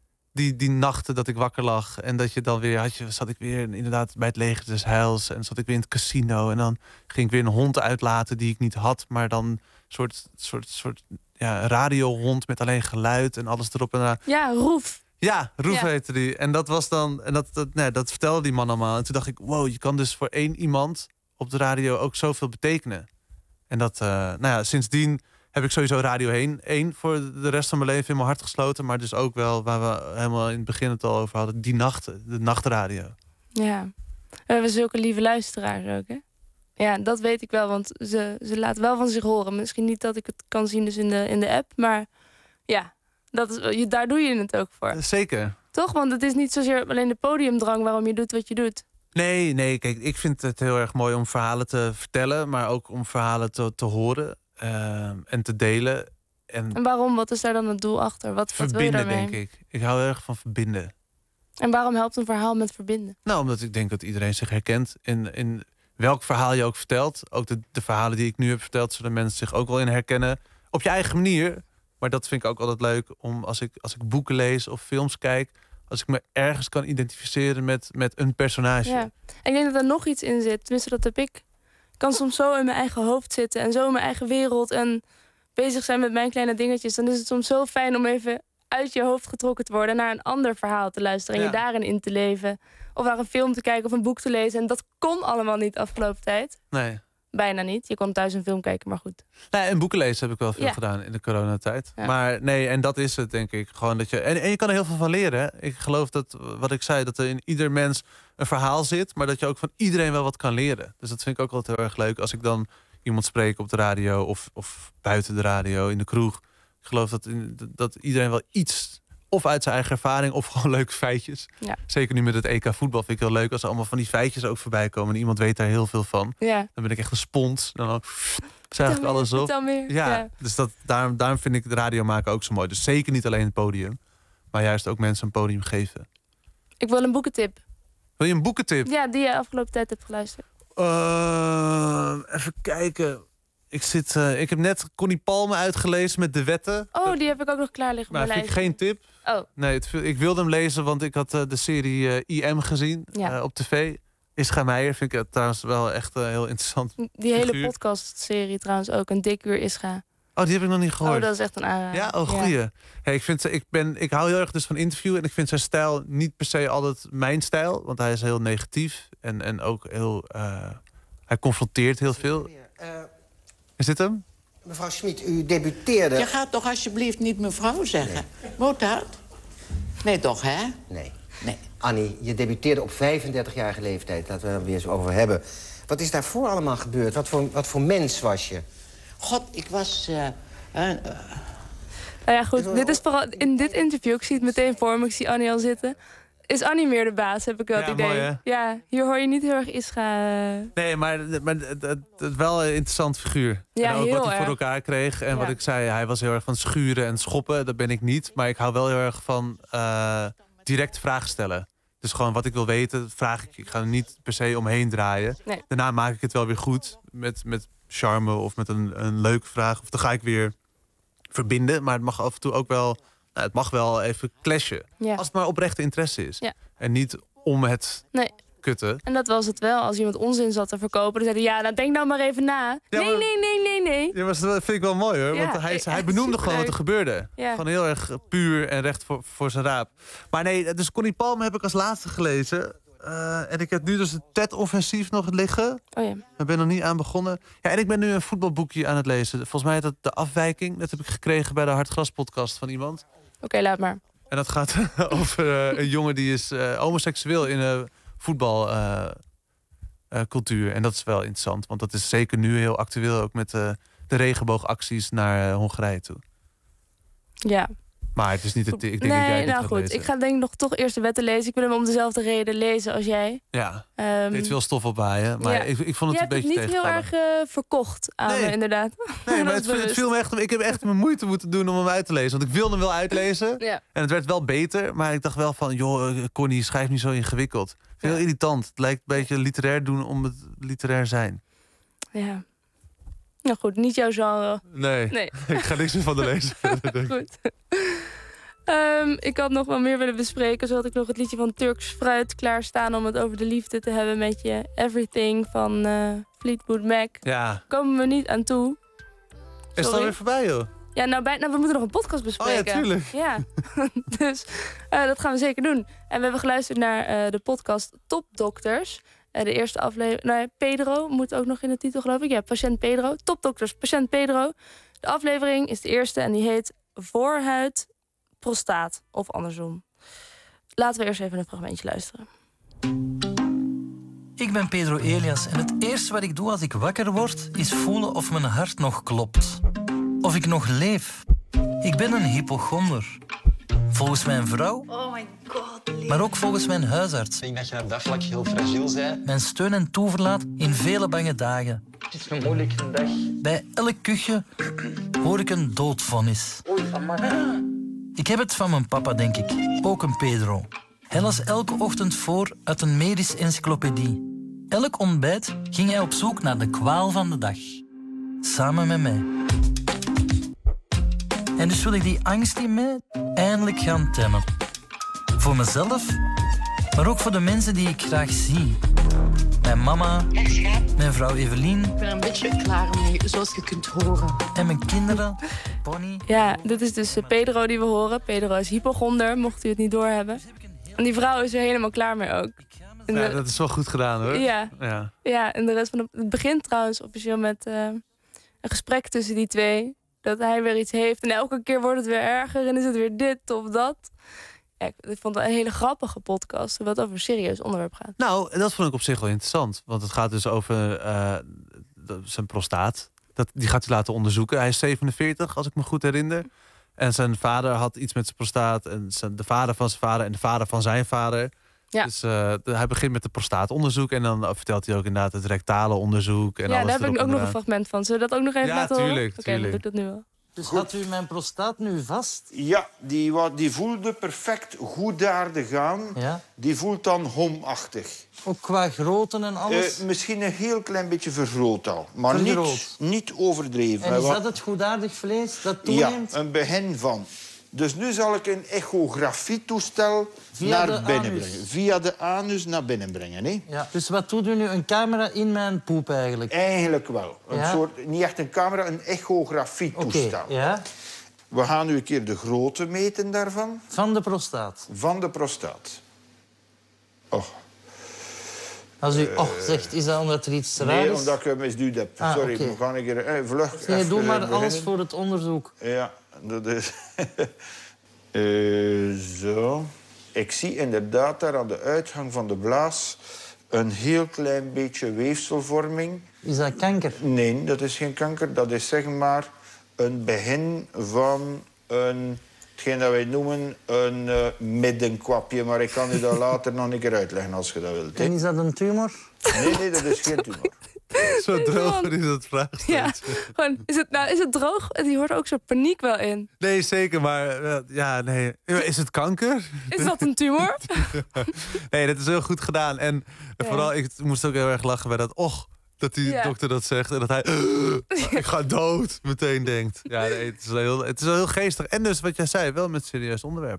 Die nachten dat ik wakker lag. En dat je dan weer zat ik weer inderdaad bij het leger des heils. En zat ik weer in het casino. En dan ging ik weer een hond uitlaten die ik niet had. Maar dan een soort radiohond met alleen geluid en alles erop en eraan. Ja, Roef. Ja, Roef heette die. En dat was dan. En dat vertelde die man allemaal. En toen dacht ik, wow, je kan dus voor 1 iemand op de radio ook zoveel betekenen. En dat, sindsdien heb ik sowieso Radio 1 voor de rest van mijn leven in mijn hart gesloten. Maar dus ook wel, waar we helemaal in het begin het al over hadden, die nachten, de nachtradio. Ja, we hebben zulke lieve luisteraars ook, hè? Ja, dat weet ik wel, want ze laten wel van zich horen. Misschien niet dat ik het kan zien dus in de app, maar ja, daar doe je het ook voor. Zeker. Toch? Want het is niet zozeer alleen de podiumdrang waarom je doet wat je doet. Nee, kijk, ik vind het heel erg mooi om verhalen te vertellen, maar ook om verhalen te horen. En te delen. En waarom? Wat is daar dan het doel achter? Wat wil je daarmee? Denk ik. Ik hou heel erg van verbinden. En waarom helpt een verhaal met verbinden? Nou, omdat ik denk dat iedereen zich herkent in welk verhaal je ook vertelt. Ook de verhalen die ik nu heb verteld, zullen mensen zich ook wel in herkennen. Op je eigen manier. Maar dat vind ik ook altijd leuk om als ik boeken lees of films kijk, als ik me ergens kan identificeren met een personage. Ja. En ik denk dat er nog iets in zit. Tenminste, dat heb ik. Ik kan soms zo in mijn eigen hoofd zitten en zo in mijn eigen wereld en bezig zijn met mijn kleine dingetjes. Dan is het soms zo fijn om even uit je hoofd getrokken te worden, naar een ander verhaal te luisteren en je daarin in te leven. Of naar een film te kijken of een boek te lezen. En dat kon allemaal niet de afgelopen tijd. Nee. Bijna niet. Je kon thuis een film kijken, maar goed. Nee, en boeken lezen heb ik wel veel gedaan in de coronatijd. Ja. Maar nee, en dat is het, denk ik. Gewoon dat je, en je kan er heel veel van leren. Hè? Ik geloof dat, wat ik zei, dat er in ieder mens een verhaal zit, maar dat je ook van iedereen wel wat kan leren. Dus dat vind ik ook altijd heel erg leuk. Als ik dan iemand spreek op de radio of buiten de radio, in de kroeg. Ik geloof dat iedereen wel iets, of uit zijn eigen ervaring, of gewoon leuke feitjes. Ja. Zeker nu met het EK voetbal vind ik heel leuk als er allemaal van die feitjes ook voorbij komen en iemand weet daar heel veel van. Ja. Dan ben ik echt een spons. Dan zuig ik alles op. Ja. Dus daarom vind ik de radio maken ook zo mooi. Dus zeker niet alleen het podium, maar juist ook mensen een podium geven. Ik wil een boekentip. Wil je een boekentip? Ja, die je afgelopen tijd hebt geluisterd. Even kijken. Ik heb net Connie Palme uitgelezen met De Wetten. Oh, die heb ik ook nog klaar liggen. Maar vind ik geen tip. Oh. Nee, ik wilde hem lezen, want ik had de serie IM gezien op tv. Ischa Meijer vind ik trouwens wel echt heel interessant. Die hele podcastserie trouwens ook. Een dik uur Ischa. Oh, die heb ik nog niet gehoord. Oh, dat is echt een aanrader. Ja, oh, goeie. Ja. Hey, ik hou heel erg dus van interview. En ik vind zijn stijl niet per se altijd mijn stijl. Want hij is heel negatief. En ook heel... hij confronteert heel veel. Is dit hem? Mevrouw Schmid, u debuteerde... Je gaat toch alsjeblieft niet mevrouw zeggen? Moet dat? Nee toch, hè? Nee. Annie, je debuteerde op 35-jarige leeftijd. Laten we er weer eens over hebben. Wat is daarvoor allemaal gebeurd? Wat voor mens was je? God, ik was... Nou ja, goed. Dit is vooral in dit interview. Ik zie het meteen voor me. Ik zie Annie al zitten. Is Annie meer de baas, heb ik wel het idee. Mooi, ja, hier hoor je niet heel erg Ischa. Nee, maar het wel een interessant figuur. Ja, en ook heel wat hij erg voor elkaar kreeg. En wat ik zei, hij was heel erg van schuren en schoppen. Dat ben ik niet. Maar ik hou wel heel erg van direct vragen stellen. Dus gewoon wat ik wil weten, vraag ik. Ik ga er niet per se omheen draaien. Nee. Daarna maak ik het wel weer goed met charme of met een leuke vraag. Of dan ga ik weer verbinden. Maar het mag af en toe ook wel... het mag wel even clashen. Ja. Als het maar oprechte interesse is. Ja. En niet om het kutten. En dat was het wel. Als iemand onzin zat te verkopen, dan zei hij... nou denk nou maar even na. Ja, nee. Ja, maar dat vind ik wel mooi hoor. Ja, Want hij benoemde gewoon wat er gebeurde. Ja. Gewoon heel erg puur en recht voor zijn raap. Maar nee, dus Connie Palme heb ik als laatste gelezen. En ik heb nu dus het TED-offensief nog liggen. Oh ja. Ik ben nog niet aan begonnen. Ja, en ik ben nu een voetbalboekje aan het lezen. Volgens mij is dat De Afwijking. Dat heb ik gekregen bij de Hartgras-podcast van iemand. Oké, laat maar. En dat gaat over een jongen die is homoseksueel in een voetbalcultuur. En dat is wel interessant. Want dat is zeker nu heel actueel. Ook met de regenboogacties naar Hongarije toe. Ja. Maar het is niet het... Ik denk dat jij dit gaat goed. lezen. Ik ga denk ik nog toch eerst de wetten lezen. Ik wil hem om dezelfde reden lezen als jij. Ja, deed veel stof opwaaien. Maar ja. ik vond het een beetje Je hebt het niet heel erg verkocht aan me, inderdaad. Nee, maar het viel me echt... Ik heb echt mijn moeite moeten doen om hem uit te lezen. Want ik wilde hem wel uitlezen. Ja. En het werd wel beter. Maar ik dacht wel van... joh, Connie, schrijf niet zo ingewikkeld. Heel irritant. Het lijkt een beetje literair doen om het literair zijn. Ja. Nou goed, niet jouw genre. Nee. Ik ga niks meer van de lezen. Goed. Ik had nog wel meer willen bespreken. Zo had ik nog het liedje van Turks Fruit klaarstaan... om het over de liefde te hebben met je. Everything van Fleetwood Mac. Ja. Komen we niet aan toe. Is het alweer voorbij, joh? Ja, nou, we moeten nog een podcast bespreken. Oh ja, tuurlijk. Ja, dus dat gaan we zeker doen. En we hebben geluisterd naar de podcast Topdokters. De eerste aflevering... Pedro moet ook nog in de titel, geloof ik. Ja, Patiënt Pedro. Topdokters, Patiënt Pedro. De aflevering is de eerste en die heet Voorhuid, Prostaat of andersom. Laten we eerst even een fragmentje luisteren. Ik ben Pedro Elias en het eerste wat ik doe als ik wakker word... is voelen of mijn hart nog klopt. Of ik nog leef. Ik ben een hypochonder. Volgens mijn vrouw, oh my God, maar ook volgens mijn huisarts. Ik denk dat je op dat vlak heel fragiel bent. Mijn steun en toeverlaat in vele bange dagen. Het is een moeilijke dag. Bij elk kuchje hoor ik een doodvonnis. Oei, amai. Ik heb het van mijn papa, denk ik. Ook een Pedro. Hij las elke ochtend voor uit een medische encyclopedie. Elk ontbijt ging hij op zoek naar de kwaal van de dag. Samen met mij. En dus wil ik die angst in mij eindelijk gaan temmen. Voor mezelf, maar ook voor de mensen die ik graag zie. Mijn mama, mijn vrouw Evelien. Ik ben er een beetje klaar mee, zoals je kunt horen. En mijn kinderen, Bonnie. Ja, dit is dus Pedro die we horen. Pedro is hypochonder, mocht u het niet doorhebben. En die vrouw is er helemaal klaar mee ook. Ja, dat is wel goed gedaan, hoor. Ja, en de rest van het begint trouwens officieel met een gesprek tussen die twee. Dat hij weer iets heeft en elke keer wordt het weer erger en is het weer dit of dat. Ja, ik vond het een hele grappige podcast, wat over een serieus onderwerp gaat. Nou, dat vond ik op zich wel interessant. Want het gaat dus over zijn prostaat. Die gaat hij laten onderzoeken. Hij is 47, als ik me goed herinner. En zijn vader had iets met zijn prostaat. En de vader van zijn vader en de vader van zijn vader. Ja. Dus hij begint met het prostaatonderzoek. En dan vertelt hij ook inderdaad het rectale onderzoek. En Ja, alles daar heb ik ook nog een fragment van. Zullen we dat ook nog even laten horen? Tuurlijk, Oké, dan doe ik dat nu wel. Dus had u mijn prostaat nu vast? Ja, die voelde perfect goedaardig aan. Ja? Die voelt dan homachtig. Ook qua grootte en alles? Misschien een heel klein beetje vergroot al. Maar Vergroot. niet overdreven. En is dat het goedaardig vlees dat toeneemt? Ja, een begin van. Dus nu zal ik een echografietoestel naar binnen brengen. Via de anus naar binnen brengen. Hè? Ja. Dus wat doet u nu? Een camera in mijn poep eigenlijk? Eigenlijk wel. Een soort, niet echt een camera, een echografietoestel. Okay, ja. We gaan nu een keer de grootte meten daarvan. Van de prostaat? Van de prostaat. Oh. Als u zegt, is dat omdat er iets raar is? Nee, omdat ik hem misduwd heb. Sorry, okay. we gaan een keer vlug. Nee, doe maar alles voor het onderzoek. Ja, dat is... zo. Ik zie inderdaad daar aan de uitgang van de blaas een heel klein beetje weefselvorming. Is dat kanker? Nee, dat is geen kanker. Dat is zeg maar een begin van hetgeen dat wij noemen een middenkwapje. Maar ik kan u dat later nog een keer uitleggen als je dat wilt. En is dat een tumor? Nee, dat is geen tumor. Zo droog die dat vraagt. Ja, gewoon, is het droog? Die hoort ook zo paniek wel in. Nee, zeker, maar nee. Is het kanker? Is dat een tumor? Nee, dat is heel goed gedaan. En vooral, ik moest ook heel erg lachen bij dat die dokter dat zegt. En dat hij, ik ga dood, meteen denkt. Ja, nee, het is wel heel geestig. En dus, wat jij zei, wel met serieus onderwerp.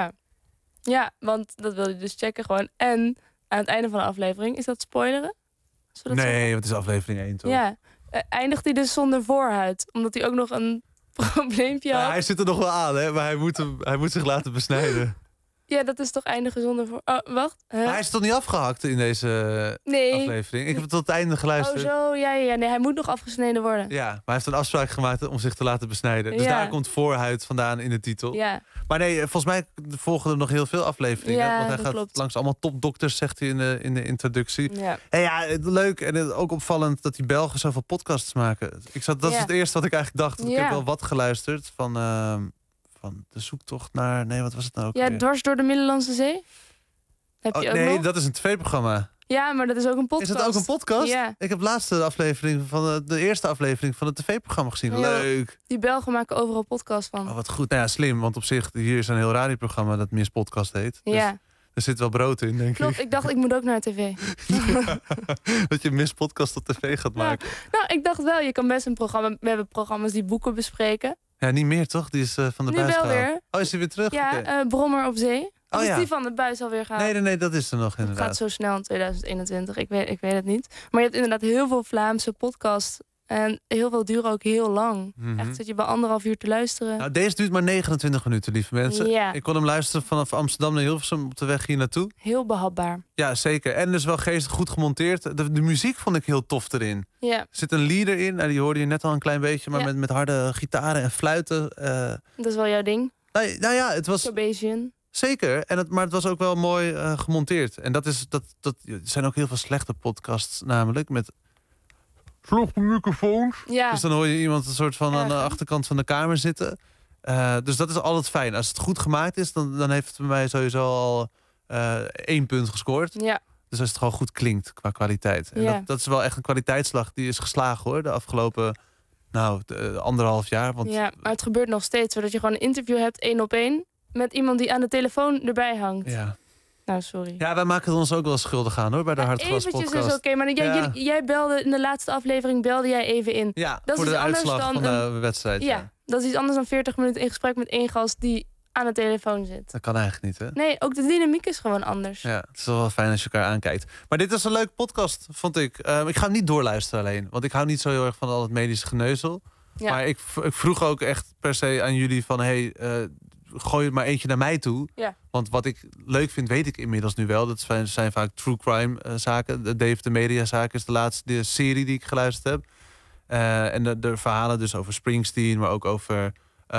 Ja, want dat wil je dus checken gewoon. En aan het einde van de aflevering, is dat spoileren? Nee, want het is aflevering 1, toch? Ja, eindigt hij dus zonder voorhuid. Omdat hij ook nog een probleempje had. Hij zit er nog wel aan, hè? Maar hij moet zich laten besnijden. Ja, dat is toch eindigen zonder voor... Oh, wacht. Maar hij is toch niet afgehakt in deze aflevering? Ik heb het tot het einde geluisterd. Oh zo, ja. Nee, hij moet nog afgesneden worden. Ja, maar hij heeft een afspraak gemaakt om zich te laten besnijden. Dus daar komt voorhuid vandaan in de titel. Ja. Maar nee, volgens mij volgen er nog heel veel afleveringen. Ja, want hij gaat klopt. langs allemaal topdokters, zegt hij in de introductie. Ja. En ja, leuk en ook opvallend dat die Belgen zoveel podcasts maken. Dat is het eerste wat ik eigenlijk dacht. Ik heb wel wat geluisterd van de zoektocht naar... Nee, wat was het nou ook weer? Dwars door de Middellandse Zee? Heb je ook nog? Dat is een tv-programma. Ja, maar dat is ook een podcast. Is dat ook een podcast? Ja. Ik heb de laatste aflevering van de eerste aflevering van het tv-programma gezien. Ja. Leuk. Die Belgen maken overal podcast van. Oh, wat goed. Nou ja, slim. Want op zich, hier is een heel radioprogramma dat Mis Podcast heet. Dus ja. Er zit wel brood in, denk Klopt, ik dacht, ik moet ook naar tv. Dat je Mis Podcast op tv gaat maken. Nou, ik dacht wel, je kan best een programma... We hebben programma's die boeken bespreken. Ja, niet meer toch? Die is van de buis Nu wel gehaald. weer. Oh, is hij weer terug? Ja, Okay. Brommer op Zee. Of is ja. die van de buis alweer gehaald? Nee, dat is er nog inderdaad. Het gaat zo snel in 2021, ik weet het niet. Maar je hebt inderdaad heel veel Vlaamse podcasts. En heel veel duren ook heel lang. Echt zit je bij 1,5 uur te luisteren. Nou, deze duurt maar 29 minuten, lieve mensen. Ja. Ik kon hem luisteren vanaf Amsterdam naar Hilversum op de weg hier naartoe. Heel behapbaar. Ja, zeker. En dus wel geestig goed gemonteerd. De muziek vond ik heel tof erin. Ja. Er zit een leader in. Nou, die hoorde je net al een klein beetje. Maar met harde gitaren en fluiten. Dat is wel jouw ding? Nou ja, het was... Probation. Zeker, maar het was ook wel mooi gemonteerd. En er zijn ook heel veel slechte podcasts namelijk. Met slechte microfoons. Ja. Dus dan hoor je iemand een soort van aan de achterkant van de kamer zitten. Dus dat is altijd fijn. Als het goed gemaakt is, dan heeft het bij mij sowieso al 1 punt gescoord. Ja. Dus als het gewoon goed klinkt qua kwaliteit. En dat is wel echt een kwaliteitsslag die is geslagen hoor. De afgelopen 1,5 jaar. Want... Ja, maar het gebeurt nog steeds. Zodat je gewoon een interview hebt, 1 op 1. Met iemand die aan de telefoon erbij hangt. Ja. Nou, sorry. Ja, wij maken ons ook wel schuldig aan hoor, bij de Hartgras podcast. Eventjes is oké, maar jij belde in de laatste aflevering jij even in. Ja, dat voor is de anders uitslag dan van de wedstrijd. Ja, dat is iets anders dan 40 minuten in gesprek met 1 gast die aan de telefoon zit. Dat kan eigenlijk niet, hè? Nee, ook de dynamiek is gewoon anders. Ja, het is wel fijn als je elkaar aankijkt. Maar dit is een leuke podcast, vond ik. Ik ga hem niet doorluisteren alleen, want ik hou niet zo heel erg van al het medische geneuzel. Ja. Maar ik vroeg ook echt per se aan jullie van... gooi het maar eentje naar mij toe. Ja. Want wat ik leuk vind, weet ik inmiddels nu wel. Dat zijn vaak true crime zaken. De Dave de Media zaken is de laatste serie die ik geluisterd heb. En de verhalen dus over Springsteen, maar ook over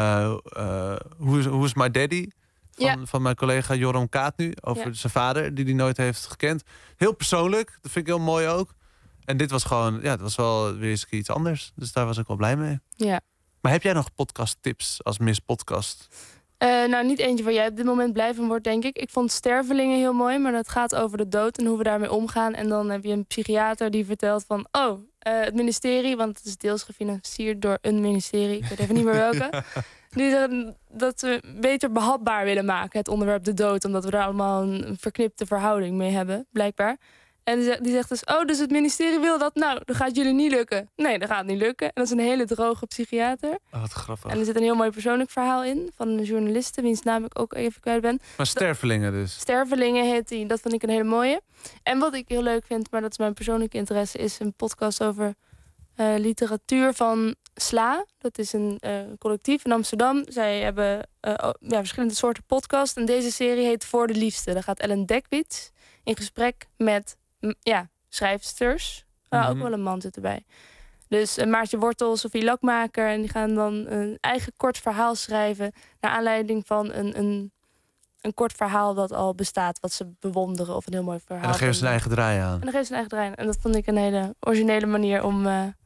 Who is My Daddy? Van mijn collega Joram Kaat nu. Over zijn vader, die hij nooit heeft gekend. Heel persoonlijk, dat vind ik heel mooi ook. En dit was gewoon, het was wel weer eens iets anders. Dus daar was ik wel blij mee. Ja. Maar heb jij nog podcasttips als Miss Podcast? Nou, niet eentje waar jij op dit moment blij van wordt, denk ik. Ik vond Stervelingen heel mooi, maar dat gaat over de dood en hoe we daarmee omgaan. En dan heb je een psychiater die vertelt van... het ministerie, want het is deels gefinancierd door een ministerie. Ik weet even niet meer welke. Die zeggen dat we beter behapbaar willen maken, het onderwerp de dood. Omdat we daar allemaal een verknipte verhouding mee hebben, blijkbaar. En die zegt dus, dus het ministerie wil dat. Nou, dat gaat jullie niet lukken. Nee, dat gaat niet lukken. En dat is een hele droge psychiater. Oh, wat grappig. En er zit een heel mooi persoonlijk verhaal in. Van een journaliste, wiens naam ik ook even kwijt ben. Maar Stervelingen dus. Stervelingen heet die. Dat vond ik een hele mooie. En wat ik heel leuk vind, maar dat is mijn persoonlijke interesse... is een podcast over literatuur van SLA. Dat is een collectief in Amsterdam. Zij hebben verschillende soorten podcasts. En deze serie heet Voor de Liefste. Daar gaat Ellen Dekwits in gesprek met... schrijfsters. Ook wel een man zit erbij. Dus Maartje Wortel, Sophie Lakmaker. En die gaan dan een eigen kort verhaal schrijven... naar aanleiding van een kort verhaal dat al bestaat... wat ze bewonderen of een heel mooi verhaal. En dan geven ze een eigen draai aan. En dan geven ze een eigen draai aan. En dat vond ik een hele originele manier om...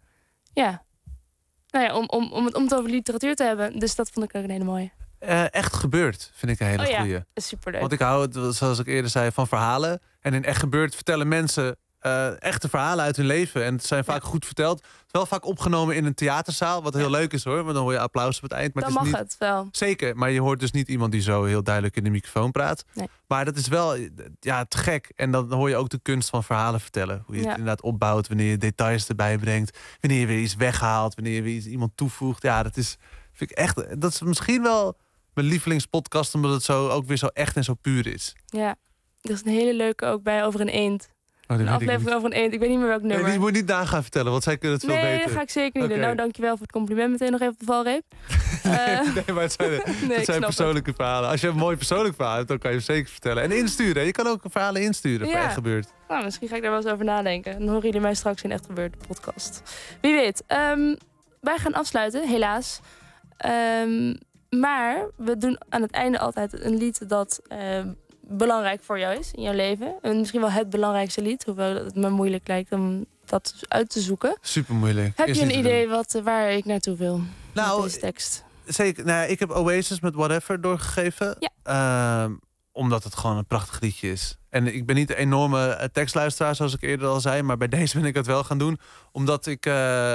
om het over literatuur te hebben. Dus dat vond ik ook een hele mooie. Echt gebeurd, vind ik een hele goeie. Dat is superleuk. Want ik hou het, zoals ik eerder zei, van verhalen. En in Echt Gebeurd vertellen mensen echte verhalen uit hun leven. En het zijn vaak goed verteld. Het is wel vaak opgenomen in een theaterzaal. Wat heel leuk is hoor. Want dan hoor je applaus op het eind. Maar Dan het is mag niet... het wel. Zeker, maar je hoort dus niet iemand die zo heel duidelijk in de microfoon praat. Nee. Maar dat is wel te gek. En dan hoor je ook de kunst van verhalen vertellen. Hoe je het inderdaad opbouwt. Wanneer je details erbij brengt. Wanneer je weer iets weghaalt. Wanneer je weer iemand toevoegt. Ja, vind ik echt... Dat is misschien wel mijn lievelingspodcast. Omdat het zo ook weer zo echt en zo puur is. Ja, er is een hele leuke ook bij Over een Eend. Een aflevering over een eend. Ik weet niet meer welk nummer. Nee, die moet je niet na gaan vertellen, want zij kunnen het veel beter. Nee, dat ga ik zeker niet doen. Nou, dankjewel voor het compliment. Meteen nog even op de valreep. Nee, maar het zijn persoonlijke verhalen. Als je een mooi persoonlijk verhaal hebt, dan kan je het zeker vertellen. En insturen. Je kan ook verhalen insturen voor Echt Gebeurd. Nou, misschien ga ik daar wel eens over nadenken. Dan horen jullie mij straks in Echt Gebeurd, de podcast. Wie weet. Wij gaan afsluiten, helaas. Maar we doen aan het einde altijd een lied dat... belangrijk voor jou is in jouw leven. En misschien wel het belangrijkste lied. Hoewel het me moeilijk lijkt om dat uit te zoeken. Super moeilijk. Heb je een idee waar ik naartoe wil met deze tekst? Zeker. Nou, ik heb Oasis met Whatever doorgegeven. Ja. Omdat het gewoon een prachtig liedje is. En ik ben niet een enorme tekstluisteraar, zoals ik eerder al zei. Maar bij deze ben ik het wel gaan doen. Omdat ik...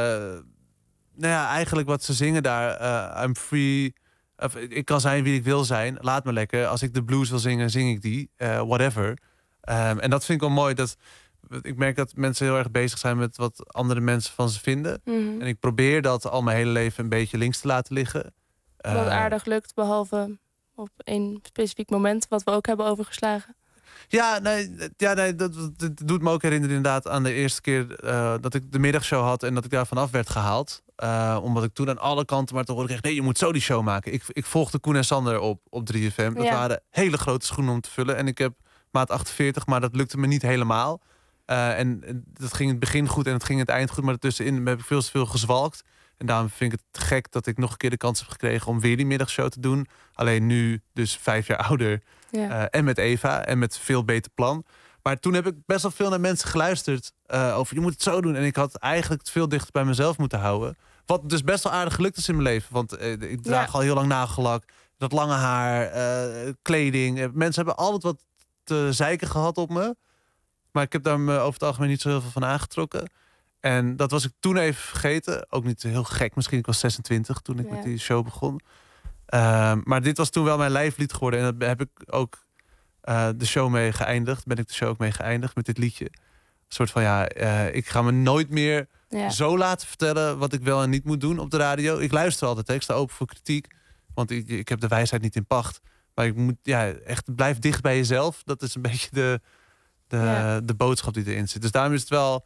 eigenlijk wat ze zingen daar... I'm free... ik kan zijn wie ik wil zijn. Laat me lekker. Als ik de blues wil zingen, zing ik die. Whatever. En dat vind ik wel mooi. Ik merk dat mensen heel erg bezig zijn met wat andere mensen van ze vinden. En ik probeer dat al mijn hele leven een beetje links te laten liggen. Wat aardig lukt, behalve op één specifiek moment. Wat we ook hebben overgeslagen. Ja, dat doet me ook herinneren inderdaad aan de eerste keer dat ik de middagshow had en dat ik daar vanaf werd gehaald. Omdat ik toen aan alle kanten maar te horen kreeg, nee, je moet zo die show maken. Ik volgde Koen en Sander op 3FM. Dat waren hele grote schoenen om te vullen. En ik heb maat 48, maar dat lukte me niet helemaal. En dat ging in het begin goed en het ging in het eind goed. Maar ertussenin heb ik veel te veel gezwalkt. En daarom vind ik het gek dat ik nog een keer de kans heb gekregen om weer die middagshow te doen. Alleen nu dus 5 jaar ouder. Ja. En met Eva en met veel beter plan. Maar toen heb ik best wel veel naar mensen geluisterd over je moet het zo doen. En ik had eigenlijk het veel dichter bij mezelf moeten houden. Wat dus best wel aardig gelukt is in mijn leven. Want ik draag al heel lang nagellak. Dat lange haar, kleding. Mensen hebben altijd wat te zeiken gehad op me. Maar ik heb daar me over het algemeen niet zo heel veel van aangetrokken. En dat was ik toen even vergeten. Ook niet heel gek. Misschien ik was 26 toen ik met die show begon. Maar dit was toen wel mijn lijflied geworden. En daar heb ik ook de show mee geëindigd. Ben ik de show ook mee geëindigd met dit liedje. Een soort van ik ga me nooit meer zo laten vertellen wat ik wel en niet moet doen op de radio. Ik luister altijd, ik sta open voor kritiek. Want ik heb de wijsheid niet in pacht. Maar ik moet echt blijf dicht bij jezelf. Dat is een beetje de boodschap die erin zit. Dus daarom is het wel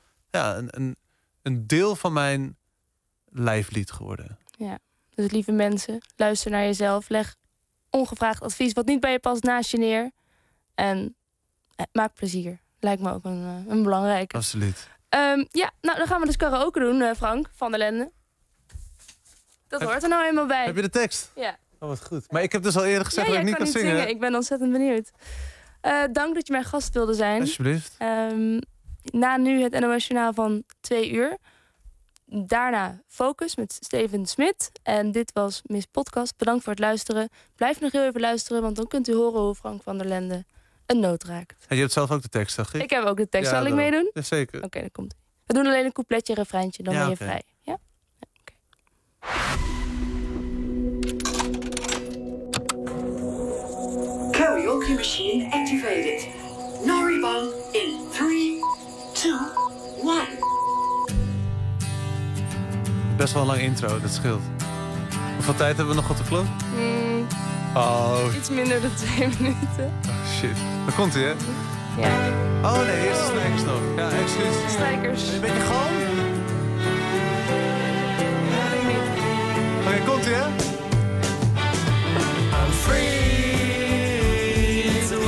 een deel van mijn lijflied geworden. Ja, dus lieve mensen, luister naar jezelf. Leg ongevraagd advies wat niet bij je past naast je neer. En maak plezier. Lijkt me ook een belangrijke. Absoluut. Dan gaan we dus karaoke doen, Frank van der Lende. Dat hoort er nou eenmaal bij. Heb je de tekst? Ja. Oh, wat goed. Maar ik heb dus al eerder gezegd dat ik niet kan zingen. Ik ben ontzettend benieuwd. Dank dat je mijn gast wilde zijn. Alsjeblieft. Na nu het NOS Journaal van 2 uur. Daarna Focus met Steven Smit. En dit was Miss Podcast. Bedankt voor het luisteren. Blijf nog heel even luisteren, want dan kunt u horen hoe Frank van der Lende een noot raakt. En je hebt zelf ook de tekst, zeg ik? Ik heb ook de tekst. Zal ik meedoen? Ja, zeker. Oké, dan komt ie. We doen alleen een coupletje, refreintje, dan ben je vrij. Ja? Oké. Karaoke machine activated. Noriban in 3, 2, 1. Best wel een lang intro, dat scheelt. Hoeveel tijd hebben we nog op de klok? Iets minder dan 2 minuten. Oh shit. Daar komt hij, hè? Ja. Oh nee, eerst de strijkers nog. Ja, excuus. Strijkers. Ben je een beetje galm? Ja, denk ik niet. Oké, komt hij, hè? I'm free to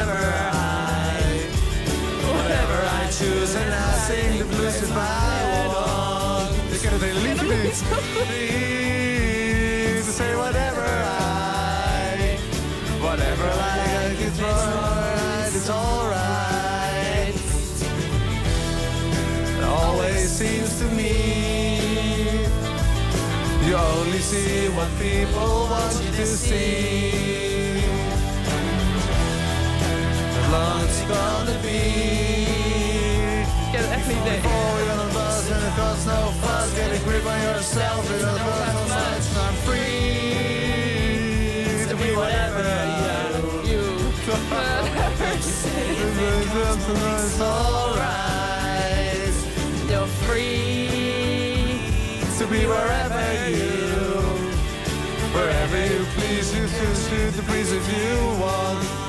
whatever I choose, and I sing the blues if I want. Ik ken het hele liedje niet. Free to say whatever I like, it's alright, it's alright. It always seems to me you only see what people want you to see. As long as it's gonna be niet, nee. To be whatever you it's alright. You're free to be wherever you please. You can shoot the breeze if you want.